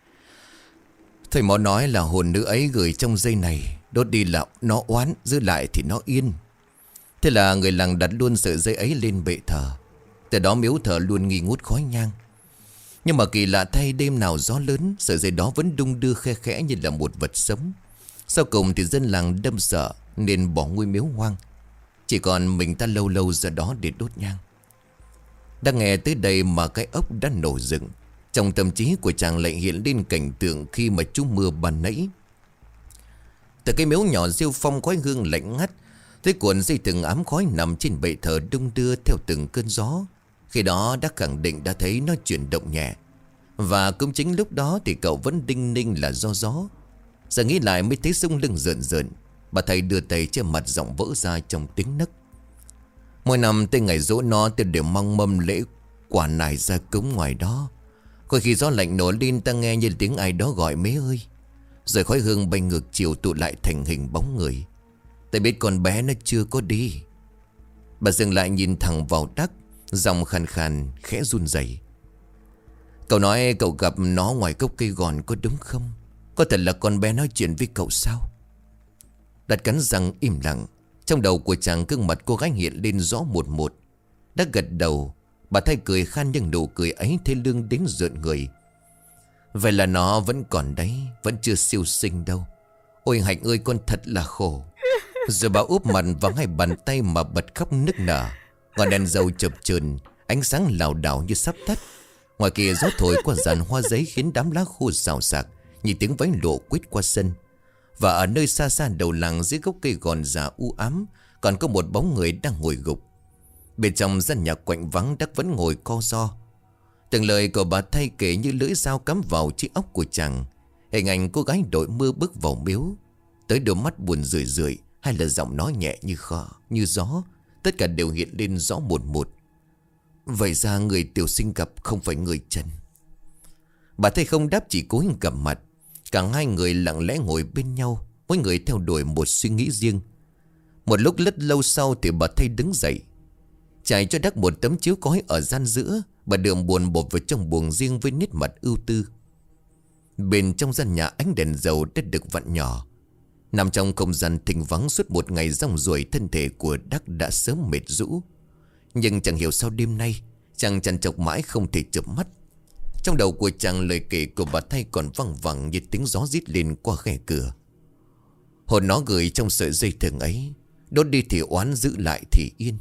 Thầy mõ nói là hồn nữ ấy gửi trong dây này, đốt đi là nó oán, giữ lại thì nó yên. Thế là người làng đặt luôn sợi dây ấy lên bệ thờ. Từ đó miếu thờ luôn nghi ngút khói nhang. Nhưng mà kỳ lạ thay, đêm nào gió lớn, sợi dây đó vẫn đung đưa khe khẽ như là một vật sống. Sau cùng thì dân làng đâm sợ nên bỏ ngôi miếu hoang, chỉ còn mình ta lâu lâu ra đó để đốt nhang. Đang nghe tới đây mà cái ốc đã nổ dựng. Trong tâm trí của chàng lại hiện lên cảnh tượng khi mà trú mưa ban nãy. Từ cái miếu nhỏ rêu phong khói hương lạnh ngắt, thấy cuộn dây thừng ám khói nằm trên bệ thờ đung đưa theo từng cơn gió. Khi đó đã khẳng định đã thấy nó chuyển động nhẹ. Và cũng chính lúc đó thì cậu vẫn đinh ninh là do gió. Giờ nghĩ lại mới thấy sông lưng rợn rợn. Bà thầy đưa tay che mặt, giọng vỡ ra trong tiếng nấc. Mỗi năm tới ngày dỗ nó, tôi đều mang mâm lễ quả nải ra cúng ngoài đó. Có khi gió lạnh nổi lên, ta nghe như tiếng ai đó gọi mế ơi. Rồi khói hương bay ngược chiều tụ lại thành hình bóng người. Ta biết con bé nó chưa có đi. Bà dừng lại nhìn thẳng vào Đắc, giọng khàn khàn khẽ run rẩy. Cậu nói cậu gặp nó ngoài gốc cây gòn có đúng không? Có thật là con bé nói chuyện với cậu sao? Đắc cắn răng im lặng. Trong đầu của chàng gương mặt cô gái hiện lên rõ một một. Đắc gật đầu. Bà thay cười khan, nhưng nụ cười ấy thê lương đến rợn người. Vậy là nó vẫn còn đấy, vẫn chưa siêu sinh đâu. Ôi Hạnh ơi, con thật là khổ. Rồi bà úp mặt vào hai bàn tay mà bật khóc nức nở. Ngọn đèn dầu chập chờn, Ánh sáng lảo đảo như sắp tắt. Ngoài kia gió thổi qua dàn hoa giấy khiến đám lá khô xào xạc như tiếng váy lộ quýt qua sân. Và ở nơi xa xa đầu làng, dưới gốc cây gòn già u ám, còn có một bóng người đang ngồi gục. Bên trong gian nhà quạnh vắng, Đắc vẫn ngồi co ro. Từng lời của bà Thay kể như lưỡi dao cắm vào chiếc óc của chàng. Hình ảnh cô gái đội mưa bước vào miếu, tới đôi mắt buồn rười rượi, hay là giọng nói nhẹ như khờ, như gió, tất cả đều hiện lên rõ một một. Vậy ra người tiểu sinh gặp không phải người Trần. Bà Thay không đáp, chỉ cúi gằm mặt. Cả hai người lặng lẽ ngồi bên nhau, mỗi người theo đuổi một suy nghĩ riêng. Một lúc rất lâu sau thì bà Thay đứng dậy, trải cho Đắc một tấm chiếu cói ở gian giữa. Bà đường buồn bột vào trong buồng riêng với nét mặt ưu tư. Bên trong gian nhà, ánh đèn dầu đã được vặn nhỏ. Nằm trong không gian thinh vắng suốt một ngày rong ruổi, thân thể của Đắc đã sớm mệt rũ. Nhưng chẳng hiểu sao đêm nay chàng trằn trọc mãi không thể chợp mắt. Trong đầu của chàng, lời kể của bà Thay còn văng vẳng như tiếng gió rít lên qua khe cửa. Hồn nó gửi trong sợi dây thừng ấy, đốt đi thì oán, giữ lại thì yên.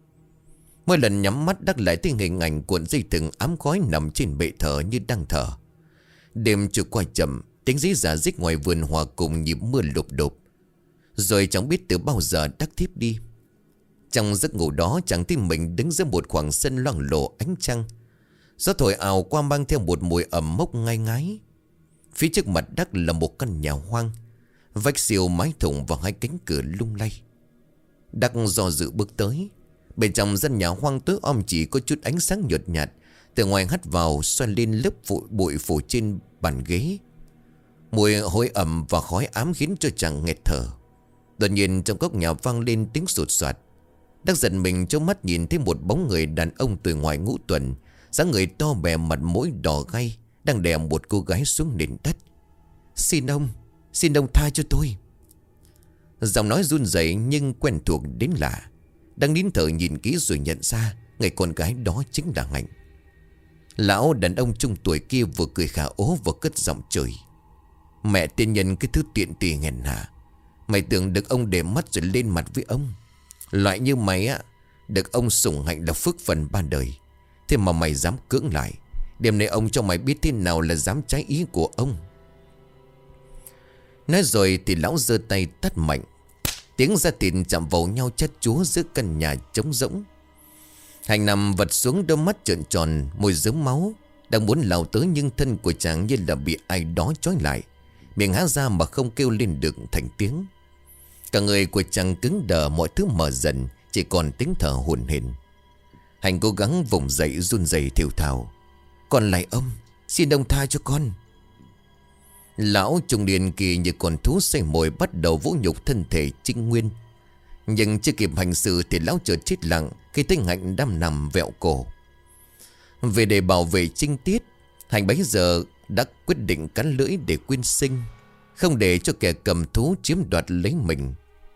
Mỗi lần nhắm mắt, Đắc lại thấy hình ảnh cuộn dây thừng ám khói nằm trên bệ thờ như đang thở. Đêm trôi qua chậm, tiếng dí giả dích ngoài vườn hòa cùng nhịp mưa lụp đột. Rồi chẳng biết từ bao giờ Đắc thiếp đi. Trong giấc ngủ đó, chàng thấy mình đứng giữa một khoảng sân loang lổ ánh trăng. Gió thổi ào qua mang theo một mùi ẩm mốc ngai ngái. Phía trước mặt Đắc là một căn nhà hoang, vách siêu mái thủng và hai cánh cửa lung lay. Đắc do dự bước tới. Bên trong gian nhà hoang tối om chỉ có chút ánh sáng nhợt nhạt từ ngoài hắt vào, xoan lên lớp bụi bụi phủ trên bàn ghế. Mùi hôi ẩm và khói ám khiến cho chàng nghẹt thở. Đột nhiên trong góc nhà vang lên tiếng sột soạt. Đắc giật mình trố mắt nhìn thấy một bóng người đàn ông tuổi ngoài ngũ tuần, dáng người to bè, mặt mũi đỏ gay, đang đè một cô gái xuống nền đất. Xin ông, xin ông tha cho tôi. Giọng nói run rẩy nhưng quen thuộc đến lạ. Đang nín thở nhìn kỹ rồi nhận ra người con gái đó chính là Hạnh. Lão đàn ông trung tuổi kia vừa cười khà ố vừa cất giọng chửi: Mẹ tiên nhân, cái thứ tiện tỳ hèn hạ, mày tưởng được ông để mắt rồi lên mặt với ông. Loại như mày á, được ông sủng hạnh là phước phần ban đời. Thế mà mày dám cưỡng lại. Đêm nay ông cho mày biết thế nào là dám trái ý của ông. Nói rồi thì lão giơ tay tát mạnh. Tiếng da thịt chạm vào nhau chát chúa giữa căn nhà trống rỗng. Hạnh nằm vật xuống, đôi mắt trợn tròn, môi rớm máu, đang muốn lao tới nhưng thân của chàng như là bị ai đó trói lại, miệng há ra mà không kêu lên được thành tiếng. Cả người của chàng cứng đờ, mọi thứ mờ dần, chỉ còn tiếng thở hổn hển. Hạnh cố gắng vùng dậy, run rẩy thều thào: Con lại ông, xin ông tha cho con. Lão trung niên kỳ như con thú say mồi bắt đầu vũ nhục thân thể Trinh Nguyên. Nhưng chưa kịp hành sự thì lão chợt chết lặng khi thấy Hạnh đang nằm vẹo cổ. Về để bảo vệ Trinh Tiết, Hạnh bấy giờ đã quyết định cắn lưỡi để quyên sinh, không để cho kẻ cầm thú chiếm đoạt lấy mình.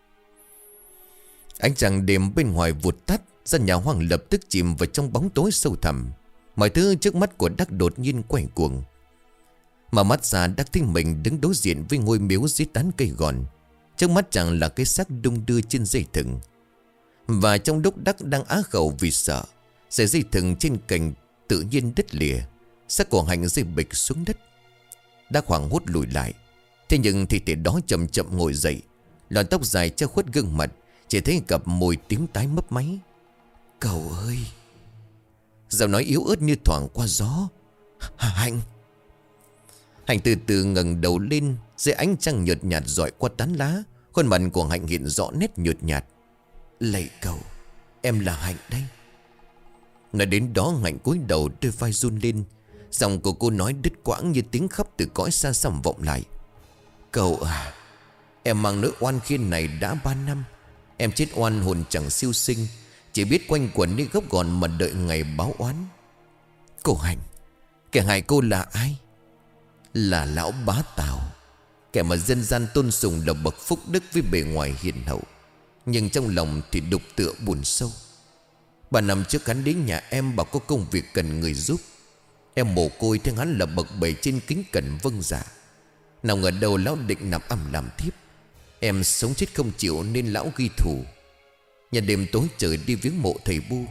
Ánh trăng đêm bên ngoài vụt tắt, gian nhà hoang lập tức chìm vào trong bóng tối sâu thẳm. Mọi thứ trước mắt của Đắc đột nhiên quay cuồng. Mà mắt ra, Đắc thấy mình đứng đối diện với ngôi miếu dưới tán cây gòn. Trước mắt chàng là cái xác đung đưa trên dây thừng. Và trong lúc Đắc đang á khẩu vì sợ, sợi dây thừng trên cành tự nhiên đứt lìa, xác của Hạnh rơi bịch xuống đất. Đắc hoảng hốt lùi lại. Thế nhưng thi thể đó chậm chậm ngồi dậy, lọn tóc dài che khuất gương mặt, chỉ thấy cặp môi tím tái mấp máy. Cậu ơi! Giọng nói yếu ớt như thoảng qua gió. Hạnh! Hạnh từ từ ngẩng đầu lên, dưới ánh trăng nhợt nhạt rọi qua tán lá, khuôn mặt của Hạnh hiện rõ nét nhợt nhạt. Lạy cậu, em là Hạnh đây. Nói đến đó, Hạnh cúi đầu, đôi vai run lên. Giọng của cô nói đứt quãng như tiếng khóc từ cõi xa xăm vọng lại. Cậu à, em mang nỗi oan khiên này đã ba năm. Em chết oan hồn chẳng siêu sinh, chỉ biết quanh quẩn như gốc gòn mà đợi ngày báo oán. Cô Hạnh, kẻ hại cô là ai? Là lão bá Tào, kẻ mà dân gian tôn sùng là bậc phúc đức với bề ngoài hiền hậu, nhưng trong lòng thì đục tựa buồn sâu. Ba năm trước hắn đến nhà em bảo có công việc cần người giúp. Em mồ côi thấy hắn là bậc bầy trên kính cẩn vâng dạ. Nào ngờ đầu lão định nằm âm làm thiếp. Em sống chết không chịu nên lão ghi thù. Nhà đêm tối trời đi viếng mộ thầy Bu,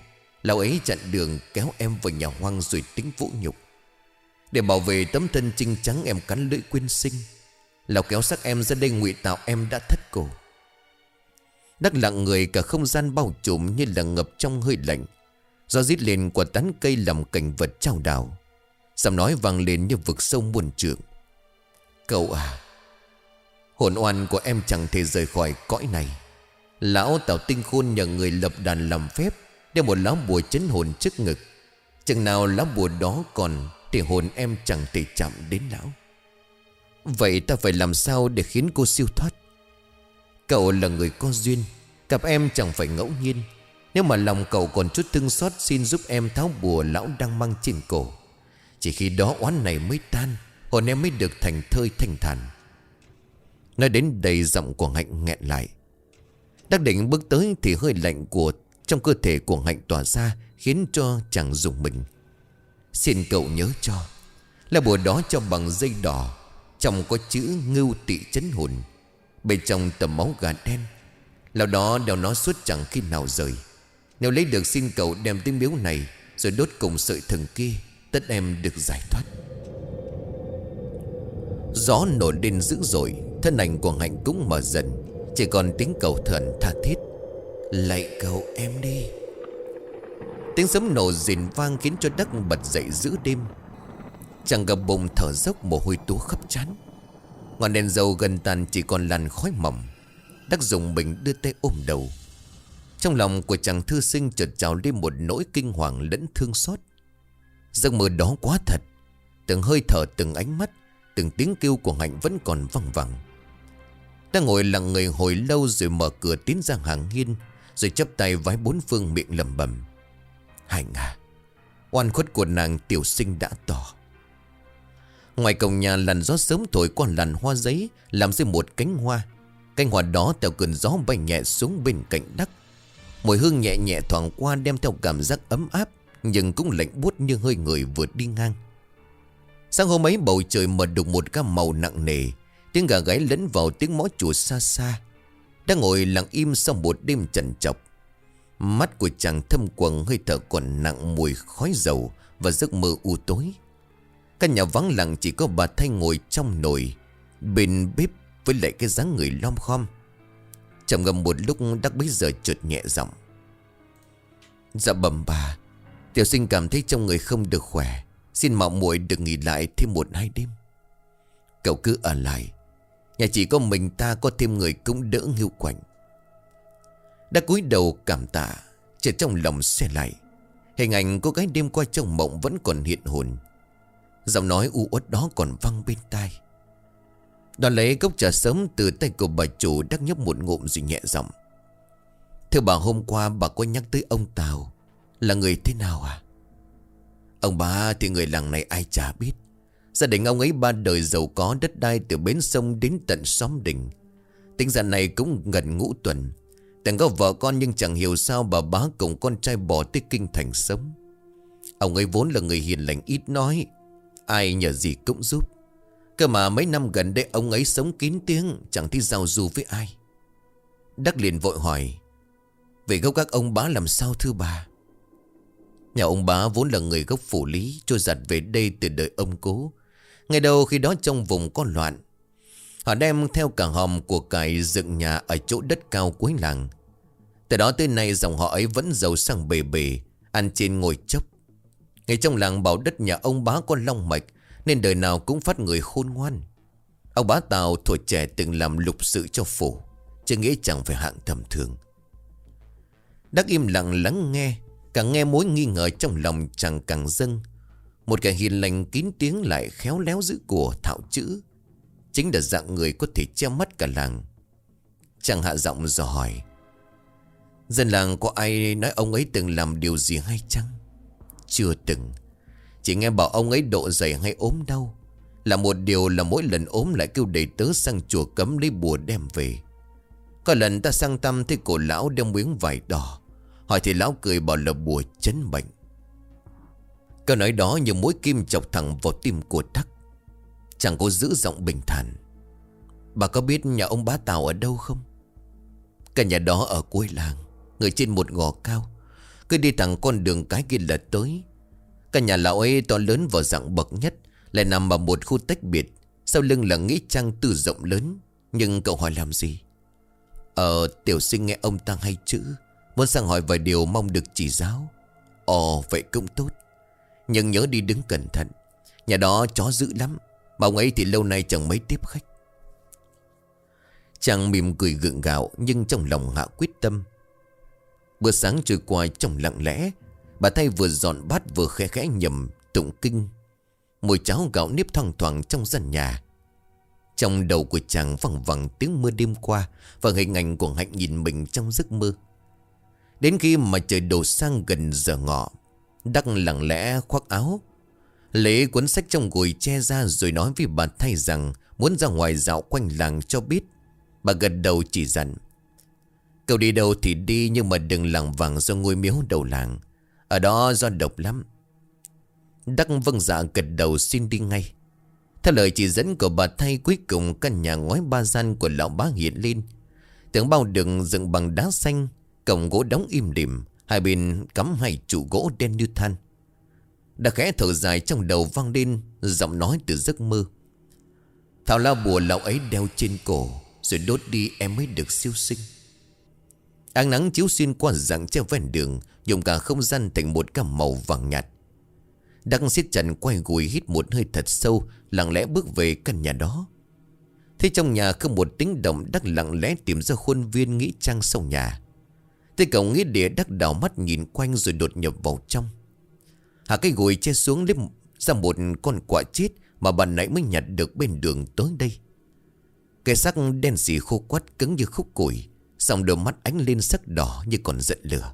Lão ấy chặn đường kéo em vào nhà hoang rồi tính vũ nhục. Để bảo vệ tấm thân trinh trắng em cắn lưỡi quyên sinh. Lão kéo xác em ra đây ngụy tạo em đã thất cổ. Đắc lặng người, cả không gian bao trùm như là ngập trong hơi lạnh. Gió rít lên qua tán cây làm cảnh vật trao đảo. Giọng nói vang lên như vực sâu muôn trượng. Cậu à, hồn oan của em chẳng thể rời khỏi cõi này. Lão Tào Tinh Khôn nhờ người lập đàn làm phép, đeo một lá bùa chấn hồn trước ngực. Chừng nào lá bùa đó còn thì hồn em chẳng thể chạm đến lão. Vậy ta phải làm sao để khiến cô siêu thoát? Cậu là người có duyên, gặp em chẳng phải ngẫu nhiên. Nếu mà lòng cậu còn chút thương xót, xin giúp em tháo bùa lão đang mang trên cổ. Chỉ khi đó oán này mới tan, hồn em mới được thành thơi thanh thản. Nói đến đây giọng của Hạnh nghẹn lại. Đắc định bước tới thì hơi lạnh của trong cơ thể của Hạnh tỏa ra, khiến cho chàng rùng mình. Xin cậu nhớ cho, là bùa đó cho bằng dây đỏ, trong có chữ ngưu tị chấn hồn, bên trong tầm máu gà đen. Lão đó đeo nó suốt chẳng khi nào rời. Nếu lấy được xin cậu đem tiếng miếu này rồi đốt cùng sợi thừng kia, tất em được giải thoát. Gió nổi lên dữ dội, thân ảnh của Hạnh cũng mở dần, chỉ còn tiếng cầu khẩn tha thiết. Lạy cậu em đi. Tiếng sấm nổ rền vang khiến cho Đắc bật dậy giữa đêm. Chàng gập bụng thở dốc, mồ hôi túa khắp trán. Ngọn đèn dầu gần tàn chỉ còn làn khói mỏng. Đắc dùng mình đưa tay ôm đầu. Trong lòng của chàng thư sinh chợt trào lên một nỗi kinh hoàng lẫn thương xót. Giấc mơ đó quá thật. Từng hơi thở, từng ánh mắt, từng tiếng kêu của Hạnh vẫn còn văng vẳng. Đang ngồi lặng người hồi lâu rồi mở cửa tiến ra hàng hiên, rồi chắp tay vái bốn phương miệng lẩm bẩm. Hạnh à, oan khuất của nàng tiểu sinh đã tỏ. Ngoài cổng nhà, làn gió sớm thổi qua làn hoa giấy, làm rơi một cánh hoa. Cánh hoa đó theo cơn gió bay nhẹ xuống bên cạnh Đắc. Mùi hương nhẹ nhẹ thoảng qua, đem theo cảm giác ấm áp, nhưng cũng lạnh buốt như hơi người vừa đi ngang. Sáng hôm ấy bầu trời mở đục một gam màu nặng nề. Tiếng gà gáy lẫn vào tiếng mõ chùa xa xa. Đang ngồi lặng im sau một đêm trằn trọc. Mắt của chàng thâm quầng, hơi thở còn nặng mùi khói dầu và giấc mơ u tối. Căn nhà vắng lặng, chỉ có bà Thanh ngồi trong nồi bên bếp với lại cái dáng người lom khom. Trầm ngâm một lúc, Đắc bấy giờ chợt nhẹ giọng. Dạ bẩm bà, tiểu sinh cảm thấy trong người không được khỏe, xin mạo muội được nghỉ lại thêm một hai đêm. Cậu cứ ở lại, nhà chỉ có mình ta, có thêm người cũng đỡ hiu quạnh. Đã cúi đầu cảm tạ, chợt trong lòng xe lại. Hình ảnh cô gái đêm qua trong mộng vẫn còn hiện hồn. Giọng nói u uất đó còn vang bên tai. Đoàn lấy cốc trà sớm từ tay của bà chủ, Đắc nhấp một ngụm rồi nhẹ giọng. Thưa bà, hôm qua bà có nhắc tới ông Tào, là người thế nào à? Ông bà thì người làng này ai chả biết. Gia đình ông ấy ba đời giàu có, đất đai từ bến sông đến tận xóm đình. Tính ra này cũng gần ngũ tuần. Từng có vợ con, nhưng chẳng hiểu sao bà bá cùng con trai bỏ tới kinh thành sống. Ông ấy vốn là người hiền lành ít nói, ai nhờ gì cũng giúp. Cơ mà mấy năm gần đây ông ấy sống kín tiếng, chẳng thấy giao du với ai. Đắc liền vội hỏi. Về gốc các ông bá làm sao thưa bà? Nhà ông bá vốn là người gốc Phủ Lý, trôi giặt về đây từ đời ông cố. Ngày đầu khi đó trong vùng có loạn, họ đem theo cả hòm của cải dựng nhà ở chỗ đất cao cuối làng. Từ đó tới nay dòng họ ấy vẫn giàu sang bề bề, ăn trên ngồi chốc. Người trong làng bảo đất nhà ông bá có long mạch, nên đời nào cũng phát người khôn ngoan. Ông bá Tào thuở trẻ từng làm lục sự cho phủ, chứ nghĩ chẳng phải hạng tầm thường. Đắc im lặng lắng nghe, càng nghe mối nghi ngờ trong lòng chàng càng dâng. Một kẻ hiền lành kín tiếng lại khéo léo giữ của thạo chữ, chính là dạng người có thể che mắt cả làng. Chàng hạ giọng dò hỏi. Dân làng có ai nói ông ấy từng làm điều gì hay chăng? Chưa từng. Chỉ nghe bảo ông ấy độ dày hay ốm đau. Là một điều là mỗi lần ốm lại kêu đầy tớ sang chùa cấm lấy bùa đem về. Có lần ta sang thăm thấy cổ lão đeo miếng vải đỏ, hỏi thì lão cười bảo là bùa chấn bệnh. Câu nói đó như mũi kim chọc thẳng vào tim của Đắc. Chẳng có giữ giọng bình thản. Bà có biết nhà ông bá Tào ở đâu không? Căn nhà đó ở cuối làng, người trên một gò cao. Cứ đi thẳng con đường cái kia là tới. Căn nhà lão ấy to lớn và dạng bậc nhất, lại nằm ở một khu tách biệt. Sau lưng là nghĩa trang tư rộng lớn. Nhưng cậu hỏi làm gì? Ờ, tiểu sinh nghe ông ta hay chữ, muốn sang hỏi vài điều mong được chỉ giáo. Ồ, vậy cũng tốt. Nhưng nhớ đi đứng cẩn thận. Nhà đó chó dữ lắm, mà ông ấy thì lâu nay chẳng mấy tiếp khách. Chàng mỉm cười gượng gạo, nhưng trong lòng hạ quyết tâm. Bữa sáng trôi qua trong lặng lẽ. Bà Thay vừa dọn bát vừa khẽ khẽ nhầm tụng kinh. Mùi cháo gạo nếp thoang thoảng trong gian nhà. Trong đầu của chàng văng vẳng tiếng mưa đêm qua, và hình ảnh của Hạnh nhìn mình trong giấc mơ. Đến khi mà trời đổ sang gần giờ ngọ, Đắc lặng lẽ khoác áo, lấy cuốn sách trong gùi che ra, rồi nói với bà Thay rằng muốn ra ngoài dạo quanh làng cho biết. Bà gật đầu chỉ dặn: cậu đi đâu thì đi, nhưng mà đừng lảng vảng ra ngôi miếu đầu làng, ở đó do độc lắm. Đắc vâng dạ gật đầu xin đi ngay. Theo lời chỉ dẫn của bà Thay, cuối cùng căn nhà ngói ba gian của lão bá hiện lên. Tường bao đường dựng bằng đá xanh, cổng gỗ đóng im lìm, hai bên cắm hai trụ gỗ đen như than. Đã khẽ thở dài trong đầu vang lên giọng nói từ giấc mơ: thảo la bùa lão ấy đeo trên cổ, rồi đốt đi em mới được siêu sinh. Ánh nắng chiếu xuyên qua rặng tre ven đường, dùng cả không gian thành một gam màu vàng nhạt. Đắc siết chặt quay gùi, hít một hơi thật sâu, lặng lẽ bước về căn nhà đó. Thế trong nhà không một tiếng động, Đắc lặng lẽ tìm ra khuôn viên nghĩa trang sau nhà. Tới cổng nghĩa địa, Đắc đảo mắt nhìn quanh rồi đột nhập vào trong. Hạ cái gùi che xuống, lấy ra một con quạ chết mà bạn nãy mới nhặt được bên đường tới đây. Cái xác đen xì khô quắt, cứng như khúc củi, song đôi mắt ánh lên sắc đỏ như còn giận lửa.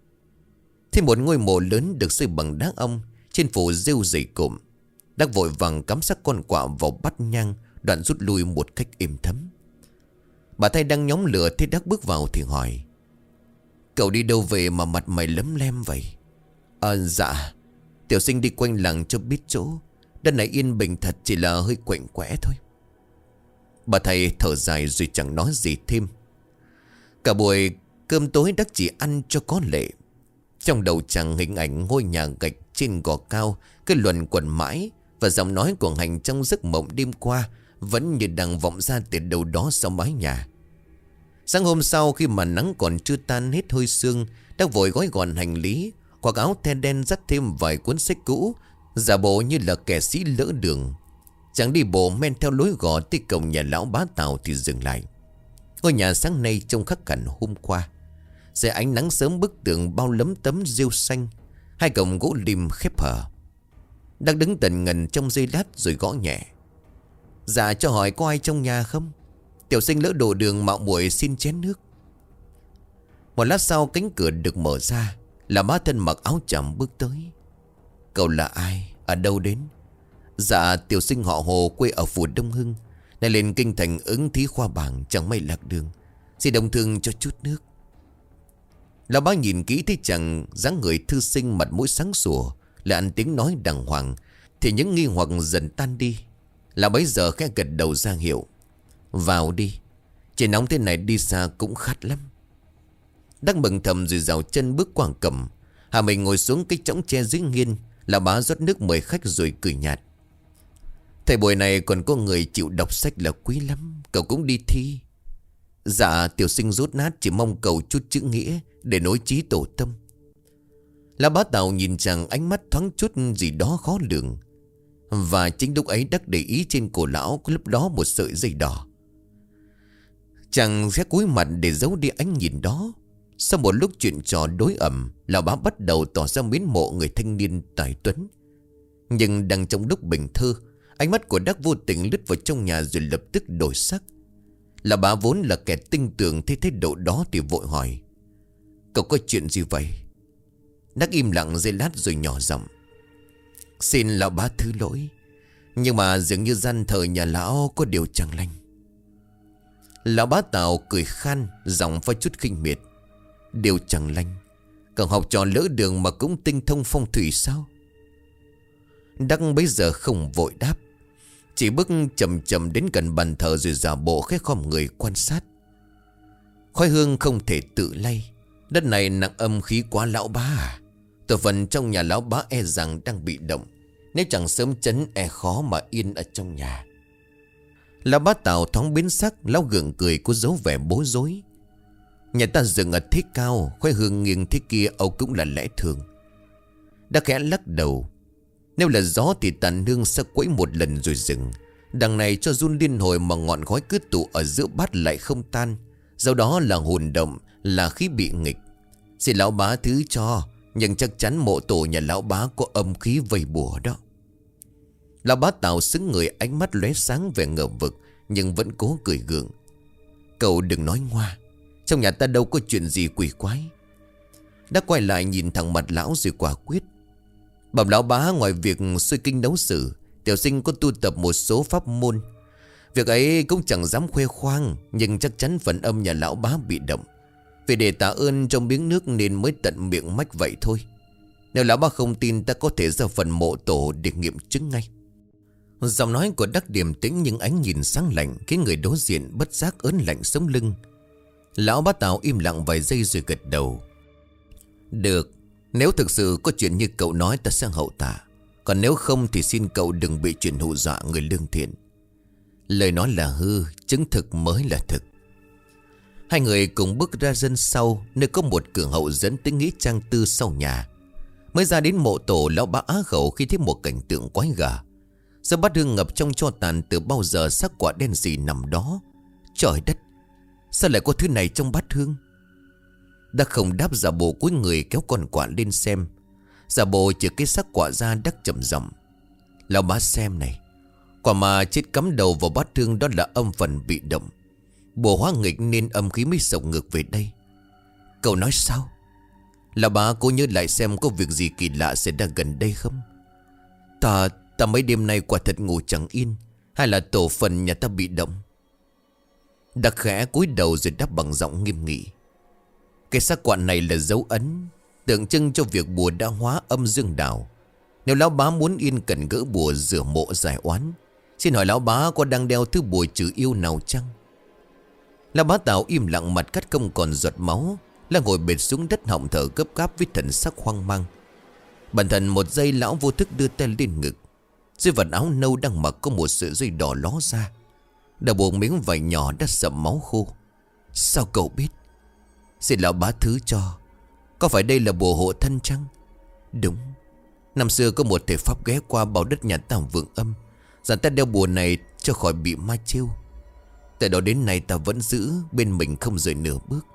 Thêm một ngôi mộ lớn được xây bằng đá ong, trên phủ rêu dày cộm. Đắc vội vàng cắm xác con quạ vào bát nhang, đoạn rút lui một cách êm thấm. Bà Thay đang nhóm lửa thấy Đắc bước vào thì hỏi: cậu đi đâu về mà mặt mày lấm lem vậy? À dạ, tiểu sinh đi quanh làng cho biết chỗ. Đất này yên bình thật, chỉ là hơi quạnh quẽ thôi. Bà Thay thở dài rồi chẳng nói gì thêm. Cả buổi cơm tối Đắc chỉ ăn cho có lệ. Trong đầu chàng hình ảnh ngôi nhà gạch trên gò cao, cái luẩn quẩn mãi, và giọng nói của Hành trong giấc mộng đêm qua vẫn như đang vọng ra từ đâu đó sau mái nhà. Sáng hôm sau, khi mà nắng còn chưa tan hết hơi sương, Đắc vội gói gọn hành lý, khoác áo the đen, dắt thêm vài cuốn sách cũ, giả bộ như là kẻ sĩ lỡ đường. Chàng đi bộ men theo lối gò tới cổng nhà lão bá Tào thì dừng lại. Ngôi nhà sáng nay trông khác hẳn hôm qua. Dưới ánh nắng sớm, bức tường bao lấm tấm rêu xanh, hai cổng gỗ lim khép hờ. Đang đứng tần ngần trong giây lát rồi gõ nhẹ: dạ, cho hỏi có ai trong nhà không? Tiểu sinh lỡ đồ đường, mạo muội xin chén nước. Một lát sau, cánh cửa được mở ra, là bá thân mặc áo tràm bước tới. Cậu là ai, ở đâu đến? Dạ, tiểu sinh họ Hồ, quê ở phủ Đông Hưng, nay lên kinh thành ứng thí khoa bảng, chẳng may lạc đường, xin đồng thương cho chút nước. Lão bá nhìn kỹ thấy chàng dáng người thư sinh, mặt mũi sáng sủa, lại ăn tiếng nói đàng hoàng, thì những nghi hoặc dần tan đi. Lão bấy giờ khẽ gật đầu ra hiệu: vào đi, trời nóng thế này đi xa cũng khát lắm. Đắc mừng thầm rồi rào chân bước qua cổng. Hà mình ngồi xuống cái chõng tre dưới nghiên. Lão bá rót nước mời khách rồi cười nhạt: thầy buổi này còn có người chịu đọc sách là quý lắm, cậu cũng đi thi. Dạ, tiểu sinh rốt nát, chỉ mong cầu chút chữ nghĩa để nối chí tổ tâm. Lão bá Tào nhìn chàng, ánh mắt thoáng chút gì đó khó lường. Và chính lúc ấy Đắc để ý trên cổ lão có lúc đó một sợi dây đỏ. Chàng sẽ cúi mặt để giấu đi ánh nhìn đó. Sau một lúc chuyện trò đối ẩm, lão bá bắt đầu tỏ ra mến mộ người thanh niên tài tuấn. Nhưng đang trong lúc bình thơ, ánh mắt của Đắc vô tình lướt vào trong nhà rồi lập tức đổi sắc. Lão bá vốn là kẻ tinh tường, thấy thái độ đó thì vội hỏi: cậu có chuyện gì vậy? Đắc im lặng giây lát rồi nhỏ giọng: xin lão bá thứ lỗi, nhưng mà dường như gian thờ nhà lão có điều chẳng lành. Lão bá Tào cười khan, giọng pha chút khinh miệt: điều chẳng lành? Cậu học trò lỡ đường mà cũng tinh thông phong thủy sao? Đắc bấy giờ không vội đáp, chỉ bước chậm chậm đến gần bàn thờ rồi giả bộ khẽ khom người quan sát. Khói hương không thể tự lay, Đất này nặng âm khí quá lão bá à. Tổ phần trong nhà lão bá e rằng đang bị động. Nếu chẳng sớm chấn e khó mà yên ở trong nhà. Lão bá Tào thoáng biến sắc. Lão gượng cười có dấu vẻ bối rối. Nhà ta dựng ở thế cao, khoe hương nghiêng thế kia âu cũng là lẽ thường. Đã khẽ lắc đầu. Nếu là gió thì tàn hương sẽ quẫy một lần rồi dừng. Đằng này cho run liên hồi mà ngọn khói cứ tụ ở giữa bát lại không tan. Do đó là hồn động, là khí bị nghịch. Xin lão bá thứ cho, nhưng chắc chắn mộ tổ nhà lão bá có âm khí vây bùa đó. Lão bá Tào xứng người, ánh mắt lóe sáng vẻ ngờ vực, nhưng vẫn cố cười gượng. Cậu đừng nói ngoa, trong nhà ta đâu có chuyện gì quỷ quái. Đã quay lại nhìn thẳng mặt lão rồi quả quyết. Bẩm lão bá, ngoài việc xuôi kinh đấu sử, tiểu sinh có tu tập một số pháp môn. Việc ấy cũng chẳng dám khoe khoang, nhưng chắc chắn phần âm nhà lão bá bị động. Vì để tạ ơn trong miếng nước nên mới tận miệng mách vậy thôi. Nếu lão bá không tin, ta có thể ra phần mộ tổ để nghiệm chứng ngay. Giọng nói của Đắc điềm tĩnh nhưng ánh nhìn sáng lạnh khiến người đối diện bất giác ớn lạnh sống lưng. Lão bá Tào im lặng vài giây rồi gật đầu. Được, nếu thực sự có chuyện như cậu nói ta sẽ hậu tạ. Còn nếu không thì xin cậu đừng bị chuyện hù dọa người lương thiện. Lời nói là hư, chứng thực mới là thực. Hai người cùng bước ra sân sau, nơi có một cửa hậu dẫn tới nghĩa trang tư sau nhà. Mới ra đến mộ tổ, lão bá á khẩu khi thấy một cảnh tượng quái gở. Giờ bát hương ngập trong tro tàn, từ bao giờ xác quả đen gì nằm đó. Trời đất, sao lại có thứ này trong bát hương? Đã không đáp, giả bộ cúi người kéo con quả lên xem. Giả bộ chỉ cái xác quả ra. Đắc chậm giọng: lão bá xem này, quả mà chết cắm đầu vào bát hương đó là âm phần bị động. Bùa hóa nghịch nên âm khí mới sộc ngược về đây. Cậu nói sao? Lão bá cố nhớ lại xem có việc gì kỳ lạ xảy ra gần đây không. Ta, ta mấy đêm nay quả thật ngủ chẳng yên. Hay là tổ phần nhà ta bị động? Đắc khẽ cúi đầu rồi đáp bằng giọng nghiêm nghị: cái xác quả này là dấu ấn, tượng trưng cho việc bùa đã hóa âm dương đảo. Nếu lão bá muốn yên cần gỡ bùa rửa mộ giải oán, xin hỏi lão bá có đang đeo thứ bùa trừ yêu nào chăng? Lão bá Tào im lặng, mặt cắt không còn giọt máu, là ngồi bệt xuống đất họng thở gấp gáp với thần sắc hoang mang. Bản thân một giây lão vô thức đưa tay lên ngực. Dưới vật áo nâu đang mặc có một sợi dây đỏ ló ra. Đầu buộc miếng vải nhỏ đã sậm máu khô. Sao cậu biết? Xin lão bá thứ cho, có phải đây là bùa hộ thân chăng? Đúng, năm xưa có một thể pháp ghé qua bảo đất nhà ta vượng âm, dặn ta đeo bùa này cho khỏi bị ma trêu. Từ đó đến nay ta vẫn giữ bên mình không rời nửa bước.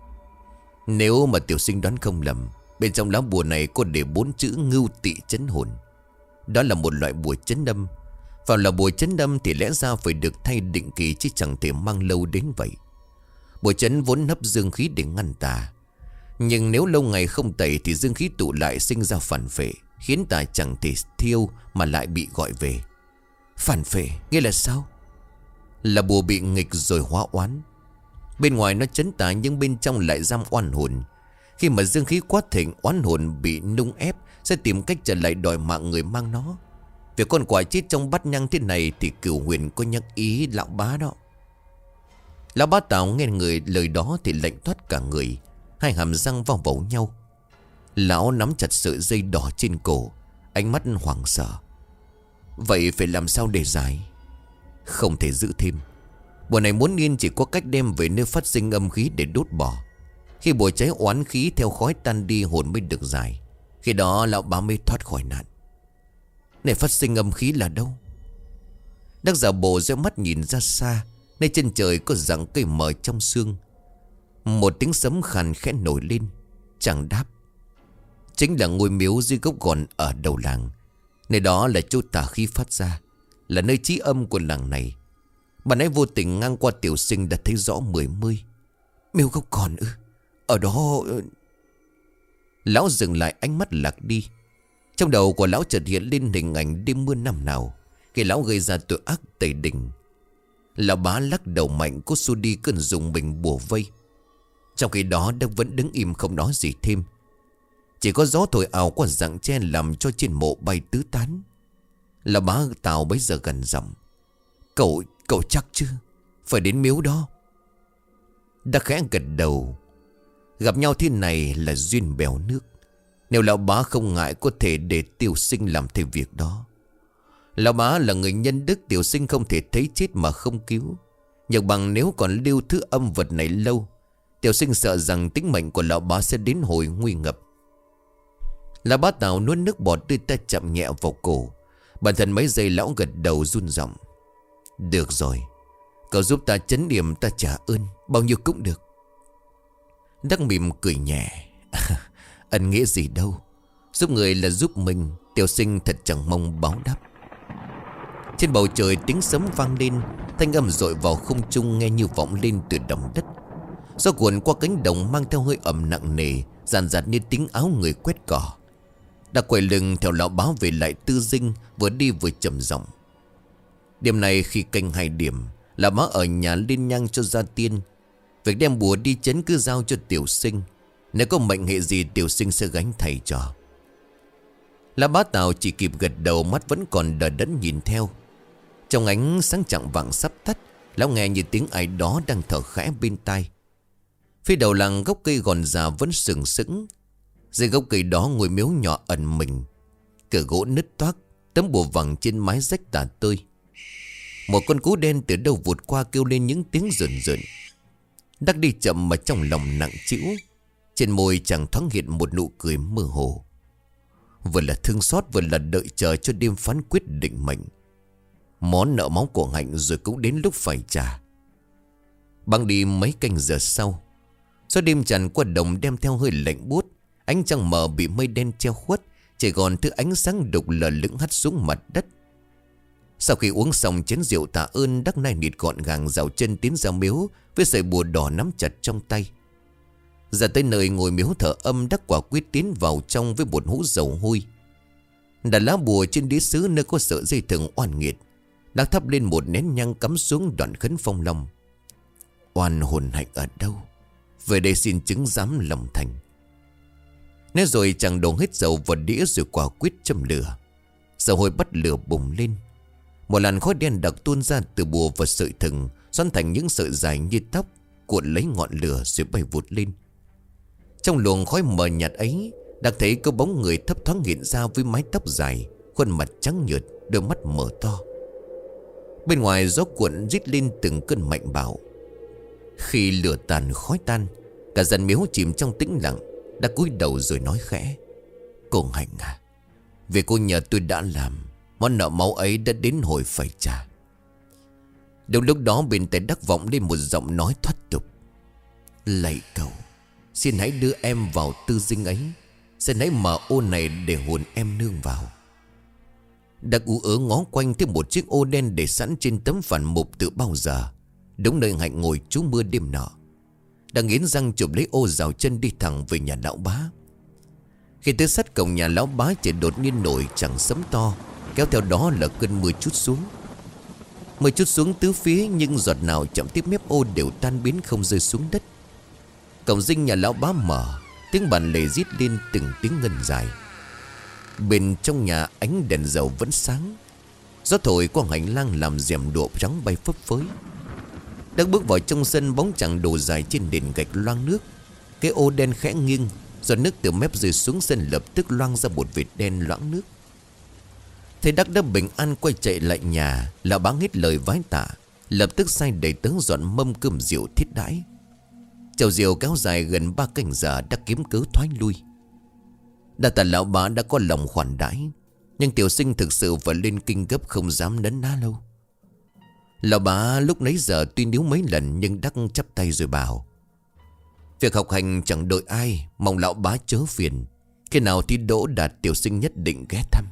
Nếu mà tiểu sinh đoán không lầm, bên trong lá bùa này có để bốn chữ ngưu tị chấn hồn. Đó là một loại bùa chấn âm. Vào là bùa chấn âm thì lẽ ra phải được thay định kỳ, chứ chẳng thể mang lâu đến vậy. Bùa chấn vốn hấp dương khí để ngăn tà, nhưng nếu lâu ngày không tẩy thì dương khí tụ lại sinh ra phản phệ, khiến tà chẳng thể thiêu mà lại bị gọi về. Phản phệ nghĩa là sao? Là bùa bị nghịch rồi hóa oán. Bên ngoài nó chấn tà nhưng bên trong lại giam oan hồn. Khi mà dương khí quá thịnh, oán hồn bị nung ép sẽ tìm cách trở lại đòi mạng người mang nó. Việc con quả chết trong bát nhang thế này thì Cửu Huyền có nhắc ý lão bá đó. Lão bá Tào nghe người lời đó thì lạnh toát cả người, hai hàm răng vào vào nhau. Lão nắm chặt sợi dây đỏ trên cổ, ánh mắt hoảng sợ. Vậy phải làm sao để giải? Không thể giữ thêm. Bùa này muốn yên chỉ có cách đem về nơi phát sinh âm khí để đốt bỏ. Khi bùa cháy oán khí theo khói tan đi, hồn mới được giải. Khi đó lão bá mới thoát khỏi nạn. Này, phát sinh âm khí là đâu? Đắc giả bộ rẽ mắt nhìn ra xa, nơi chân trời có rặng cây mờ trong sương. Một tiếng sấm khàn khẽ nổi lên. Chẳng đáp. Chính là ngôi miếu dưới gốc gòn ở đầu làng. Nơi đó là chỗ tà khí phát ra, là nơi trí âm của làng này. Bà nãy vô tình ngang qua tiểu sinh đã thấy rõ mười mươi. Miếu gốc gòn ư? Ở đó... Lão dừng lại, ánh mắt lạc đi. Trong đầu của lão chợt hiện lên hình ảnh đêm mưa năm nào khi lão gây ra tội ác tẩy đình. Lão bá lắc đầu mạnh, cố xua đi cơn dùng mình bùa vây. Trong khi đó Đắc vẫn đứng im không nói gì thêm. Chỉ có gió thổi ảo qua rặng tre làm cho trên mộ bay tứ tán. Lão bá Tào bấy giờ gần giọng: Cậu, cậu chắc chứ? Phải đến miếu đó? Đắc khẽ gật đầu. Gặp nhau thế này là duyên bèo nước. Nếu lão bá không ngại có thể để Tiểu Sinh làm thêm việc đó. Lão bá là người nhân đức, Tiểu Sinh không thể thấy chết mà không cứu. Nhưng bằng nếu còn lưu thứ âm vật này lâu, Tiểu Sinh sợ rằng tính mệnh của lão bá sẽ đến hồi nguy ngập. Lão bá Tào nuốt nước bọt, đưa tay chạm nhẹ vào cổ. Bản thân mấy giây lão gật đầu run giọng. Được rồi, cậu giúp ta trấn điểm, ta trả ơn bao nhiêu cũng được. Đắc mỉm cười nhẹ. Ân nghĩa gì đâu, giúp người là giúp mình. Tiểu Sinh thật chẳng mong báo đáp. Trên bầu trời tiếng sấm vang lên, thanh âm dội vào không trung nghe như vọng lên từ đồng đất. Gió cuồn qua cánh đồng mang theo hơi ẩm nặng nề, dàn dạt như tiếng áo người quét cỏ. Đã quay lưng theo lão báo về lại Tư Dinh, vừa đi vừa trầm giọng. Đêm nay khi canh hai điểm, lão báo ở nhà lên nhang cho gia tiên. Việc đem bùa đi chấn cứ giao cho Tiểu Sinh. Nếu có mệnh hệ gì Tiểu Sinh sẽ gánh thầy cho. Lão bá Tào chỉ kịp gật đầu, mắt vẫn còn đờ đẫn nhìn theo. Trong ánh sáng chạng vạng sắp tắt, lão nghe như tiếng ai đó đang thở khẽ bên tai. Phía đầu làng gốc cây gòn già vẫn sừng sững. Dưới gốc cây đó ngôi miếu nhỏ ẩn mình. Cửa gỗ nứt toác, tấm bùa vàng trên mái rách tả tơi. Một con cú đen từ đâu vụt qua kêu lên những tiếng rợn rợn. Đắc đi chậm mà trong lòng nặng trĩu. Trên môi chàng thoáng hiện một nụ cười mơ hồ. Vừa là thương xót, vừa là đợi chờ cho đêm phán quyết định mệnh. Món nợ máu của Hạnh rồi cũng đến lúc phải trả. Băng đi mấy canh giờ sau, gió đêm tràn qua đồng đem theo hơi lạnh buốt. Ánh trăng mờ bị mây đen che khuất, chỉ còn thứ ánh sáng đục lờ lững hắt xuống mặt đất. Sau khi uống xong chén rượu tạ ơn, Đắc nai nịt gọn gàng dạo chân tiến ra miếu với sợi bùa đỏ nắm chặt trong tay. Ra tới nơi ngồi miếu thờ âm, Đắc quả quyết tiến vào trong với một hũ dầu hôi. Đặt lá bùa trên đĩa sứ nơi có sợi dây thừng oan nghiệt. Đắc thắp lên một nén nhang cắm xuống đoạn khấn phong long. Oan hồn Hạnh ở đâu? Về đây xin chứng giám lòng thành. Nói rồi chàng đổ hết dầu vào đĩa rồi quả quyết châm lửa. Dầu hôi bắt lửa bùng lên. Một làn khói đen đặc tuôn ra từ bùa và sợi thừng, xoắn thành những sợi dài như tóc, cuộn lấy ngọn lửa rồi bay vụt lên. Trong luồng khói mờ nhạt ấy, Đắc thấy có bóng người thấp thoáng hiện ra với mái tóc dài, khuôn mặt trắng nhợt, đôi mắt mở to. Bên ngoài gió cuộn rít lên từng cơn mạnh bạo. Khi lửa tàn khói tan, cả dàn miếu chìm trong tĩnh lặng. Đã cúi đầu rồi nói khẽ. Cô Hạnh à, vì cô nhờ tôi đã làm, món nợ máu ấy đã đến hồi phải trả. Đúng lúc đó bên tai Đắc vọng lên một giọng nói thoát tục. Lạy cậu, xin hãy đưa em vào Tư Dinh ấy. Xin hãy mở ô này để hồn em nương vào. Đắc ú ớ ngó quanh thấy một chiếc ô đen để sẵn trên tấm phản mục từ bao giờ, đúng nơi Hạnh ngồi trú mưa đêm nọ. Đang nghiến răng chụp lấy ô rào chân đi thẳng về nhà lão bá. Khi tới sát cổng nhà lão bá, chỉ đột nhiên nổi chẳng sấm to, kéo theo đó là cơn mưa chút xuống. Mưa chút xuống tứ phía, nhưng giọt nào chạm tiếp mép ô đều tan biến không rơi xuống đất. Cổng dinh nhà lão bá mở, tiếng bàn lề rít lên từng tiếng ngân dài. Bên trong nhà ánh đèn dầu vẫn sáng. Gió thổi qua hành lang làm rèm đụa trắng bay phấp phới. Đang bước vào trong sân, bóng chàng đồ dài trên nền gạch loang nước. Cái ô đen khẽ nghiêng, giọt nước từ mép rơi xuống sân lập tức loang ra một vệt đen loãng nước. Thấy Đắc đã bình an quay chạy lại nhà, lão bá hết lời vái tạ, lập tức sai đầy tớ dọn mâm cơm rượu thiết đãi. Chầu rượu kéo dài gần ba canh giờ, đã kiếm cớ thoái lui. Đa tạ lão bá đã có lòng khoản đãi, nhưng Tiểu Sinh thực sự phải lên kinh gấp, không dám nấn ná lâu. Lão bá lúc nấy giờ tuy níu mấy lần, nhưng Đắc chắp tay rồi bảo. Việc học hành chẳng đợi ai, mong lão bá chớ phiền. Khi nào thi đỗ đạt, Tiểu Sinh nhất định ghé thăm.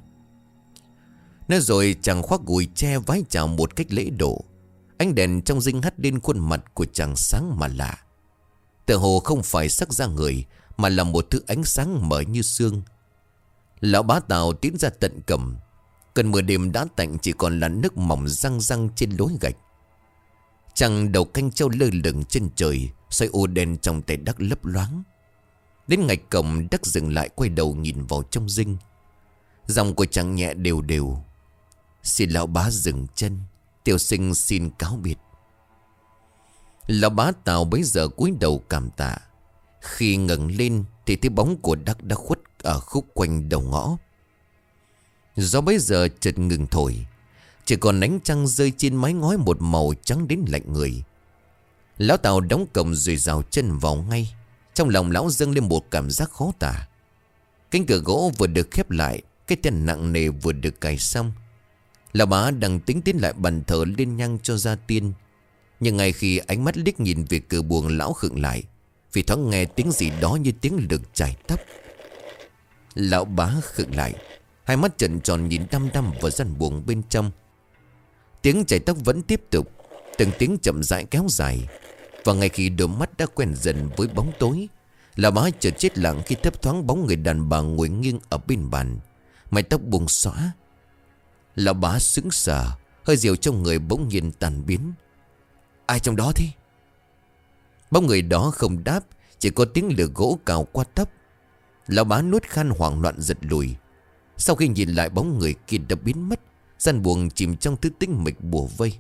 Nói rồi chàng khoác gùi che vái chào một cách lễ độ. Ánh đèn trong dinh hắt lên khuôn mặt của chàng sáng mà lạ. Tựa hồ không phải sắc da người, mà là một thứ ánh sáng mở như sương. Lão bá Tào tiến ra tận cổng. Cơn mưa đêm đã tạnh, chỉ còn là nước mỏng răng răng trên lối gạch. Chàng đầu canh trâu lơ lửng trên trời, xoay ô đen trong tay Đắc lấp loáng. Đến ngạch cổng, Đắc dừng lại quay đầu nhìn vào trong dinh. Giọng của chàng nhẹ đều đều. Xin lão bá dừng chân, Tiểu Sinh xin cáo biệt. Lão bá Tào bấy giờ cúi đầu cảm tạ. Khi ngẩng lên thì thấy bóng của Đắc đã khuất ở khúc quanh đầu ngõ. Gió bấy giờ chợt ngừng thổi, chỉ còn ánh trăng rơi trên mái ngói một màu trắng đến lạnh người. Lão Tào đóng cổng rồi rào chân vào ngay. Trong lòng lão dâng lên một cảm giác khó tả. Cánh cửa gỗ vừa được khép lại, cái chân nặng nề vừa được cài xong. Lão Bá đang tính tiến lại bàn thờ lên nhang cho gia tiên. Nhưng ngay khi ánh mắt liếc nhìn về cửa buồng, lão khựng lại vì thoáng nghe tiếng gì đó như tiếng lực chải tóc. Lão Bá khựng lại, hai mắt trợn tròn nhìn đăm đăm vào gian buồng bên trong. Tiếng chải tóc vẫn tiếp tục, từng tiếng chậm rãi kéo dài. Và ngay khi đôi mắt đã quen dần với bóng tối, Lão Bá chợt chết lặng khi thấp thoáng bóng người đàn bà ngồi nghiêng ở bên bàn, mái tóc buông xõa. Lão Bá sững sờ, hơi rượu trong người bỗng nhiên tan biến. Ai trong đó thế? Bóng người đó không đáp, chỉ có tiếng lửa gỗ cào qua tóc. Lão Bá nuốt khan hoảng loạn giật lùi. Sau khi nhìn lại bóng người kia đã biến mất, gian buồng chìm trong thứ tĩnh mịch bùa vây.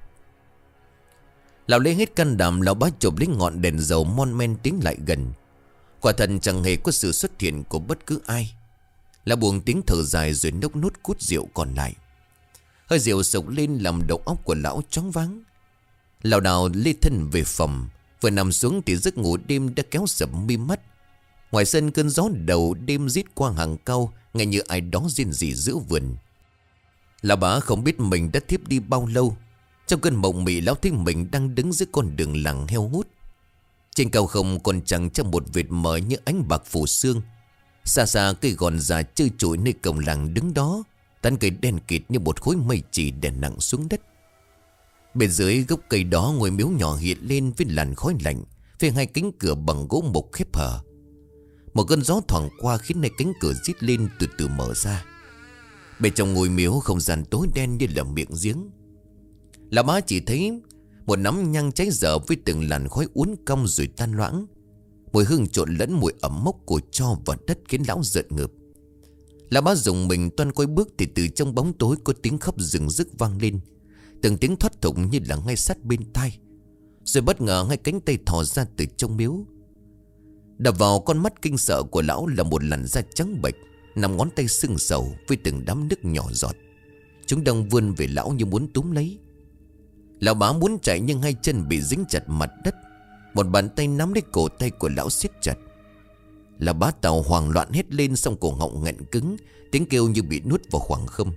Lão lấy hết can đảm, Lão Bá chộp lấy ngọn đèn dầu mon men tiến lại gần. Quả thật chẳng hề có sự xuất hiện của bất cứ ai. Lão buông tiếng thở dài rồi nốc nút cút rượu còn lại. Hơi rượu sộc lên làm đầu óc của lão choáng váng. Lão đào lê thân về phòng, vừa nằm xuống thì giấc ngủ đêm đã kéo sập mi mắt. Ngoài sân cơn gió đầu đêm rít qua hàng cau, nghe như ai đó rên rỉ giữa vườn. Lão Bá không biết mình đã thiếp đi bao lâu. Trong cơn mộng mị, lão thấy mình đang đứng dưới con đường làng heo hút. Trên cao không còn chẳng trong một vệt mờ như ánh bạc phủ sương. Xa xa cây gòn già trơ trụi nơi cổng làng đứng đó, tán cây đen kịt như một khối mây chỉ đè nặng xuống đất. Bên dưới gốc cây đó ngôi miếu nhỏ hiện lên với làn khói lạnh, với hai cánh cửa bằng gỗ mục khép hở. Một cơn gió thoảng qua khiến hai cánh cửa rít lên từ từ mở ra. Bên trong ngôi miếu không gian tối đen như là miệng giếng. Lão Bá chỉ thấy một nắm nhang cháy dở với từng làn khói uốn cong rồi tan loãng. Mùi hương trộn lẫn mùi ẩm mốc của tro và đất khiến lão giận ngợp. Lão Bá dùng mình toan quay bước thì từ trong bóng tối có tiếng khóc rừng rức vang lên, từng tiếng thoát thủng như là ngay sát bên tai. Rồi bất ngờ hai cánh tay thò ra từ trong miếu. Đập vào con mắt kinh sợ của lão là một làn da trắng bệch, nằm ngón tay sưng sầu với từng đám nước nhỏ giọt. Chúng đang vươn về lão như muốn túm lấy. Lão Bá muốn chạy nhưng hai chân bị dính chặt mặt đất. Một bàn tay nắm lấy cổ tay của lão siết chặt. Lão Bá Tào hoảng loạn hét lên, xong cổ họng nghẹn cứng, tiếng kêu như bị nuốt vào khoảng không.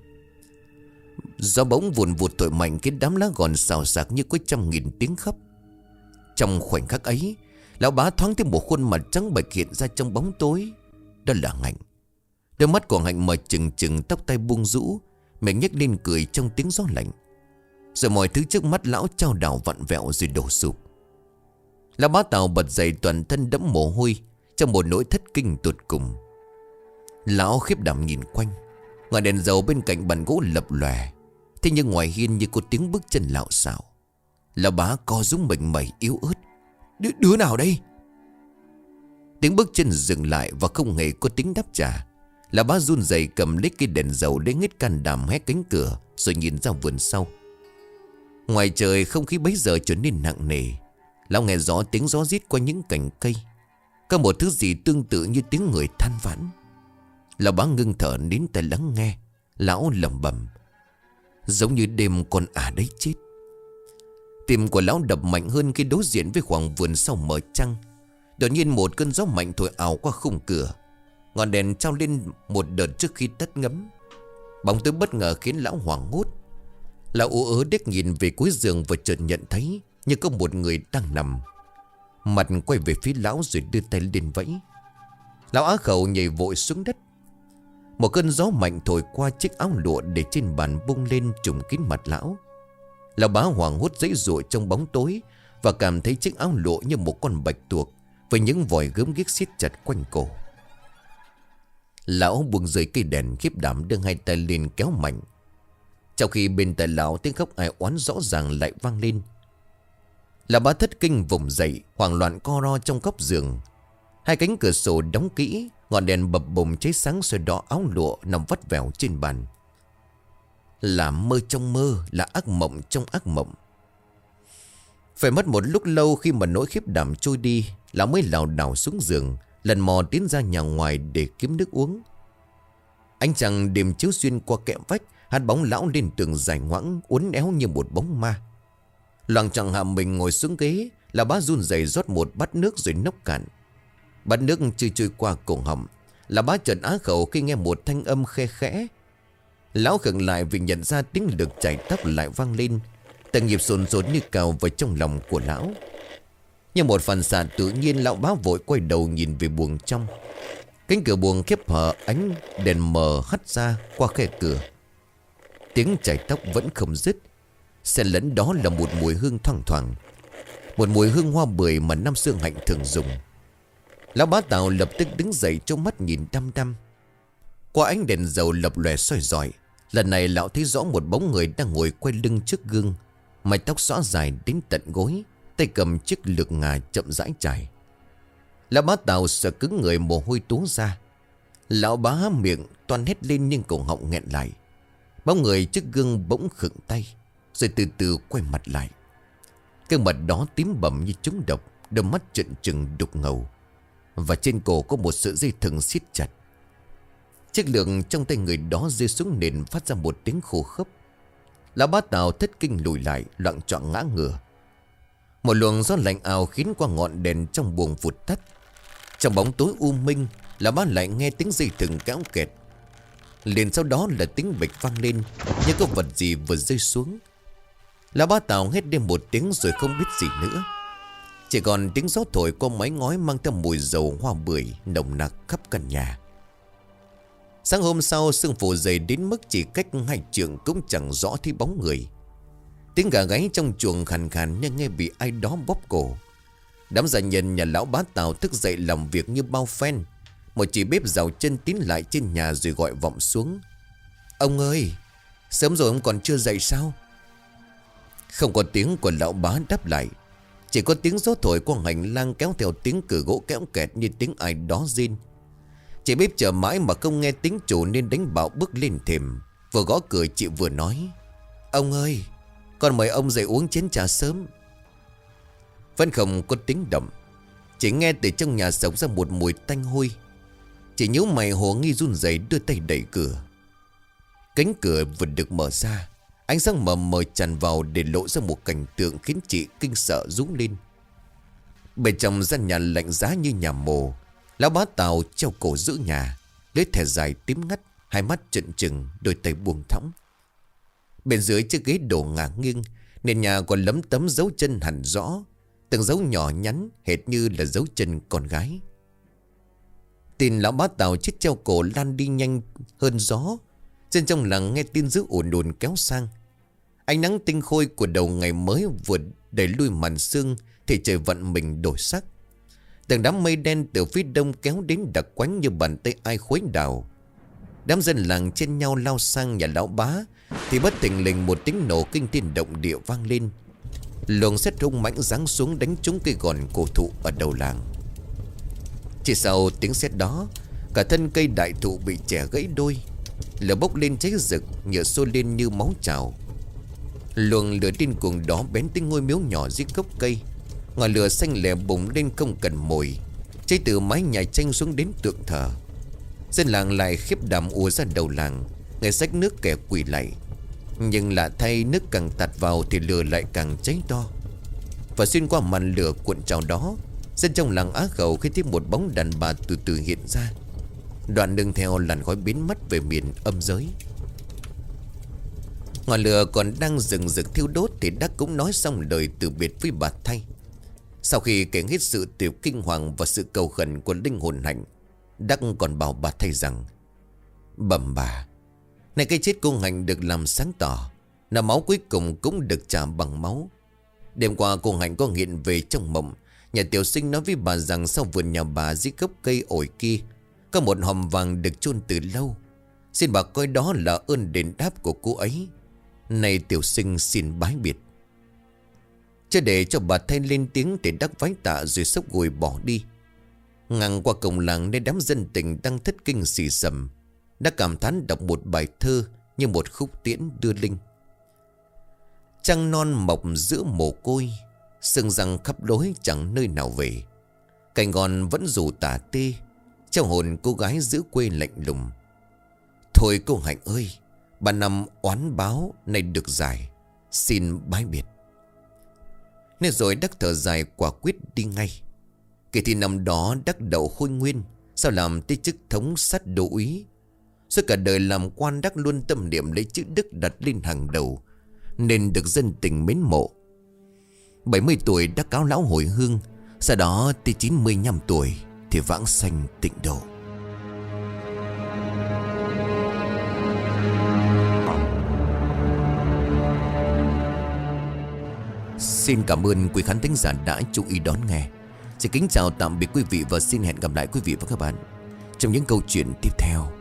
Gió bỗng vùn vụt thổi mạnh khiến đám lá gòn xào xạc như có trăm nghìn tiếng khóc. Trong khoảnh khắc ấy, Lão Bá thoáng thấy một khuôn mặt trắng bệch hiện ra trong bóng tối. Đó là Hạnh. Đôi mắt của Hạnh mở trừng trừng, tóc tai buông rũ, miệng nhếch lên cười trong tiếng gió lạnh. Rồi mọi thứ trước mắt lão chao đảo vặn vẹo rồi đổ sụp. Lão Bá Tào bật dậy toàn thân đẫm mồ hôi, trong một nỗi thất kinh tột cùng. Lão khiếp đảm nhìn quanh. Ngọn đèn dầu bên cạnh bàn gỗ lập lòe. Thế nhưng ngoài hiên như có tiếng bước chân lạo xạo. Lão Bá co rúm mình mẩy yếu ớt. Đ Đứa nào đây? Tiếng bước chân dừng lại và không hề có tiếng đáp trả. Lão Bá run rẩy cầm lấy cây đèn dầu lấy hết can đảm hé cánh cửa rồi nhìn ra vườn sau. Ngoài trời không khí bấy giờ trở nên nặng nề. Lão nghe rõ tiếng gió rít qua những cành cây. Có một thứ gì tương tự như tiếng người than vãn. Lão Bá ngưng thở nín tai lắng nghe. Lão lẩm bẩm: giống như đêm con ả đấy chết. Tim của lão đập mạnh hơn khi đối diện với khoảng vườn sau mở trăng. Đột nhiên một cơn gió mạnh thổi ảo qua khung cửa. Ngọn đèn trao lên một đợt trước khi tắt ngấm. Bóng tối bất ngờ khiến lão hoảng hốt. Lão ú ớ đếch nhìn về cuối giường và chợt nhận thấy như có một người đang nằm. Mặt quay về phía lão rồi đưa tay lên vẫy. Lão á khẩu nhảy vội xuống đất. Một cơn gió mạnh thổi qua chiếc áo lụa để trên bàn bung lên trùm kín mặt lão. Lão Bá hoảng hốt giãy giụa trong bóng tối và cảm thấy chiếc áo lụa như một con bạch tuộc với những vòi gớm ghiếc siết chặt quanh cổ. Lão buông rơi cây đèn, khiếp đảm đưa hai tay lên kéo mạnh. Trong khi bên tai lão tiếng khóc ai oán rõ ràng lại vang lên. Lão Bá thất kinh vùng dậy, hoảng loạn co ro trong góc giường. Hai cánh cửa sổ đóng kỹ, ngọn đèn bập bùng cháy sáng soi đỏ áo lụa nằm vắt vẻo trên bàn. Là mơ trong mơ, là ác mộng trong ác mộng. Phải mất một lúc lâu khi mà nỗi khiếp đảm trôi đi, lão mới lảo đảo xuống giường, lần mò tiến ra nhà ngoài để kiếm nước uống. Ánh trăng đêm chiếu xuyên qua kẽ vách, hắt bóng lão lên tường dài ngoãng, uốn éo như một bóng ma. Loạng choạng hạ mình ngồi xuống ghế, lão bá run rẩy rót một bát nước rồi nốc cạn. Bát nước chưa trôi qua cổ họng, lão bá chợt á khẩu khi nghe một thanh âm khe khẽ. Lão khựng lại vì nhận ra tiếng lực chảy tóc lại vang lên, từng nhịp sồn sồn như cào vào trong lòng của lão. Như một phản xạ tự nhiên, lão bá vội quay đầu nhìn về buồng trong. Cánh cửa buồng khép hờ, ánh đèn mờ hắt ra qua khe cửa. Tiếng chảy tóc vẫn không dứt, xen lẫn đó là một mùi hương thoang thoảng, một mùi hương hoa bưởi mà năm xưa Hạnh thường dùng. Lão bá Tào lập tức đứng dậy, trong mắt nhìn đăm đăm. Qua ánh đèn dầu lập lòe soi rọi, lần này lão thấy rõ một bóng người đang ngồi quay lưng trước gương, mái tóc xõa dài đến tận gối, tay cầm chiếc lược ngà chậm rãi chải. Lão bá Tào sợ cứng người, mồ hôi túa ra. Lão bá há miệng toan hét lên nhưng cổ họng nghẹn lại. Bóng người trước gương bỗng khựng tay, rồi từ từ quay mặt lại. Gương mặt đó tím bầm như trúng độc, đôi mắt trợn trừng đục ngầu, và trên cổ có một sợi dây thừng siết chặt. Chiếc lược trong tay người đó rơi xuống nền, phát ra một tiếng khô khốc. Lão bá Tào thất kinh lùi lại, loạng choạng ngã ngửa. Một luồng gió lạnh ào khiến qua ngọn đèn trong buồng vụt tắt. Trong bóng tối u minh, lão bá lại nghe tiếng dây thừng kéo kẹt. Liền sau đó là tiếng bịch vang lên, như có vật gì vừa rơi xuống. Lão bá Tào hét lên một tiếng rồi không biết gì nữa. Chỉ còn tiếng gió thổi qua mái ngói mang theo mùi dầu hoa bưởi nồng nặc khắp căn nhà. Sáng hôm sau, sương phủ dày đến mức chỉ cách hai trượng cũng chẳng rõ thấy bóng người. Tiếng gà gáy trong chuồng khàn khàn như nghe bị ai đó bóp cổ. Đám gia nhân nhà lão bá Tào thức dậy làm việc như bao phen. Một chị bếp rào chân tiến lại trên nhà rồi gọi vọng xuống: "Ông ơi, sớm rồi ông còn chưa dậy sao?" Không có tiếng của lão bá đáp lại, chỉ có tiếng gió thổi qua hành lang kéo theo tiếng cửa gỗ kéo kẹt như tiếng ai đó rên. Chị bếp chờ mãi mà không nghe tiếng chủ nên đánh bạo bước lên thềm. Vừa gõ cửa chị vừa nói: "Ông ơi, con mời ông dậy uống chén trà sớm." Vẫn không có tiếng động, chỉ nghe từ trong nhà xộc ra một mùi tanh hôi. Chị nhíu mày hồ nghi run rẩy đưa tay đẩy cửa. Cánh cửa vừa được mở ra, ánh sáng mờ mờ tràn vào để lộ ra một cảnh tượng khiến chị kinh sợ rú lên. Bên trong gian nhà lạnh giá như nhà mồ, lão bá Tào treo cổ giữ nhà, lấy thẻ dài tím ngắt, hai mắt trợn trừng, đôi tay buông thõng. Bên dưới chiếc ghế đổ ngả nghiêng, nền nhà còn lấm tấm dấu chân hẳn rõ, từng dấu nhỏ nhắn hệt như là dấu chân con gái. Tin lão bá Tào chết treo cổ lan đi nhanh hơn gió. Trên trong làng nghe tin dữ ồn ồn kéo sang. Ánh nắng tinh khôi của đầu ngày mới vừa đẩy lui màn sương thì trời vận mình đổi sắc. Từng đám mây đen từ phía đông kéo đến đặc quánh như bàn tay ai khuấy đào. Đám dân làng trên nhau lao sang nhà lão bá thì bất thình lình một tiếng nổ kinh thiên động địa vang lên. Luồng sét hung mãnh giáng xuống đánh trúng cây gòn cổ thụ ở đầu làng. Chỉ sau tiếng sét đó, cả thân cây đại thụ bị chẻ gãy đôi. Lửa bốc lên cháy rực, nhựa sôi lên như máu trào. Luồng lửa điên cuồng đó bén tới ngôi miếu nhỏ dưới gốc cây. Ngọn lửa xanh lè bùng lên không cần mồi, cháy từ mái nhà tranh xuống đến tượng thờ. Dân làng lại khiếp đảm ùa ra đầu làng, người xách nước kẻ quỳ lại. Nhưng lạ thay, nước càng tạt vào thì lửa lại càng cháy to. Và xuyên qua màn lửa cuộn trào đó, dân trong làng á khẩu khi thấy một bóng đàn bà từ từ hiện ra, đoạn đường theo làn khói biến mất về miền âm giới. Ngọn lửa còn đang rừng rực thiêu đốt thì Đắc cũng nói xong lời từ biệt với bà Thay. Sau khi kể hết sự tiểu kinh hoàng và sự cầu khẩn của linh hồn Hạnh, Đắc còn bảo bà Thay rằng: "Bẩm bà, này cái chết cô Hạnh được làm sáng tỏ, là máu cuối cùng cũng được trả bằng máu. Đêm qua cô Hạnh có hiện về trong mộng. Nhà tiểu sinh nói với bà rằng sau vườn nhà bà dưới gốc cây ổi kia có một hòm vàng được chôn từ lâu. Xin bà coi đó là ơn đền đáp của cô ấy. Này tiểu sinh xin bái biệt." Chưa để cho bà Thay lên tiếng thì Đắc vái tạ rồi xốc gùi bỏ đi. Ngang qua cổng làng nên đám dân tình đang thất kinh xì xầm, đã cảm thán đọc một bài thơ như một khúc tiễn đưa linh. Trăng non mọc giữa mồ côi, sưng răng khắp đối chẳng nơi nào về. Cảnh ngọn vẫn dù tả tê, trong hồn cô gái giữ quê lạnh lùng. Thôi cô Hạnh ơi, ba năm oán báo nay được giải, xin bái biệt. Nên rồi Đắc thở dài quả quyết đi ngay. Kể thì năm đó Đắc đậu Khôi Nguyên, sao làm tới chức thống sát đô úy. Suốt cả đời làm quan Đắc luôn tâm niệm lấy chữ đức đặt lên hàng đầu, nên được dân tình mến mộ. Bảy mươi tuổi Đắc cáo lão hồi hương, sau đó tới chín mươi lăm tuổi thì vãng sanh tịnh độ. Xin cảm ơn quý khán thính giả đã chú ý đón nghe. Xin kính chào tạm biệt quý vị và xin hẹn gặp lại quý vị và các bạn trong những câu chuyện tiếp theo.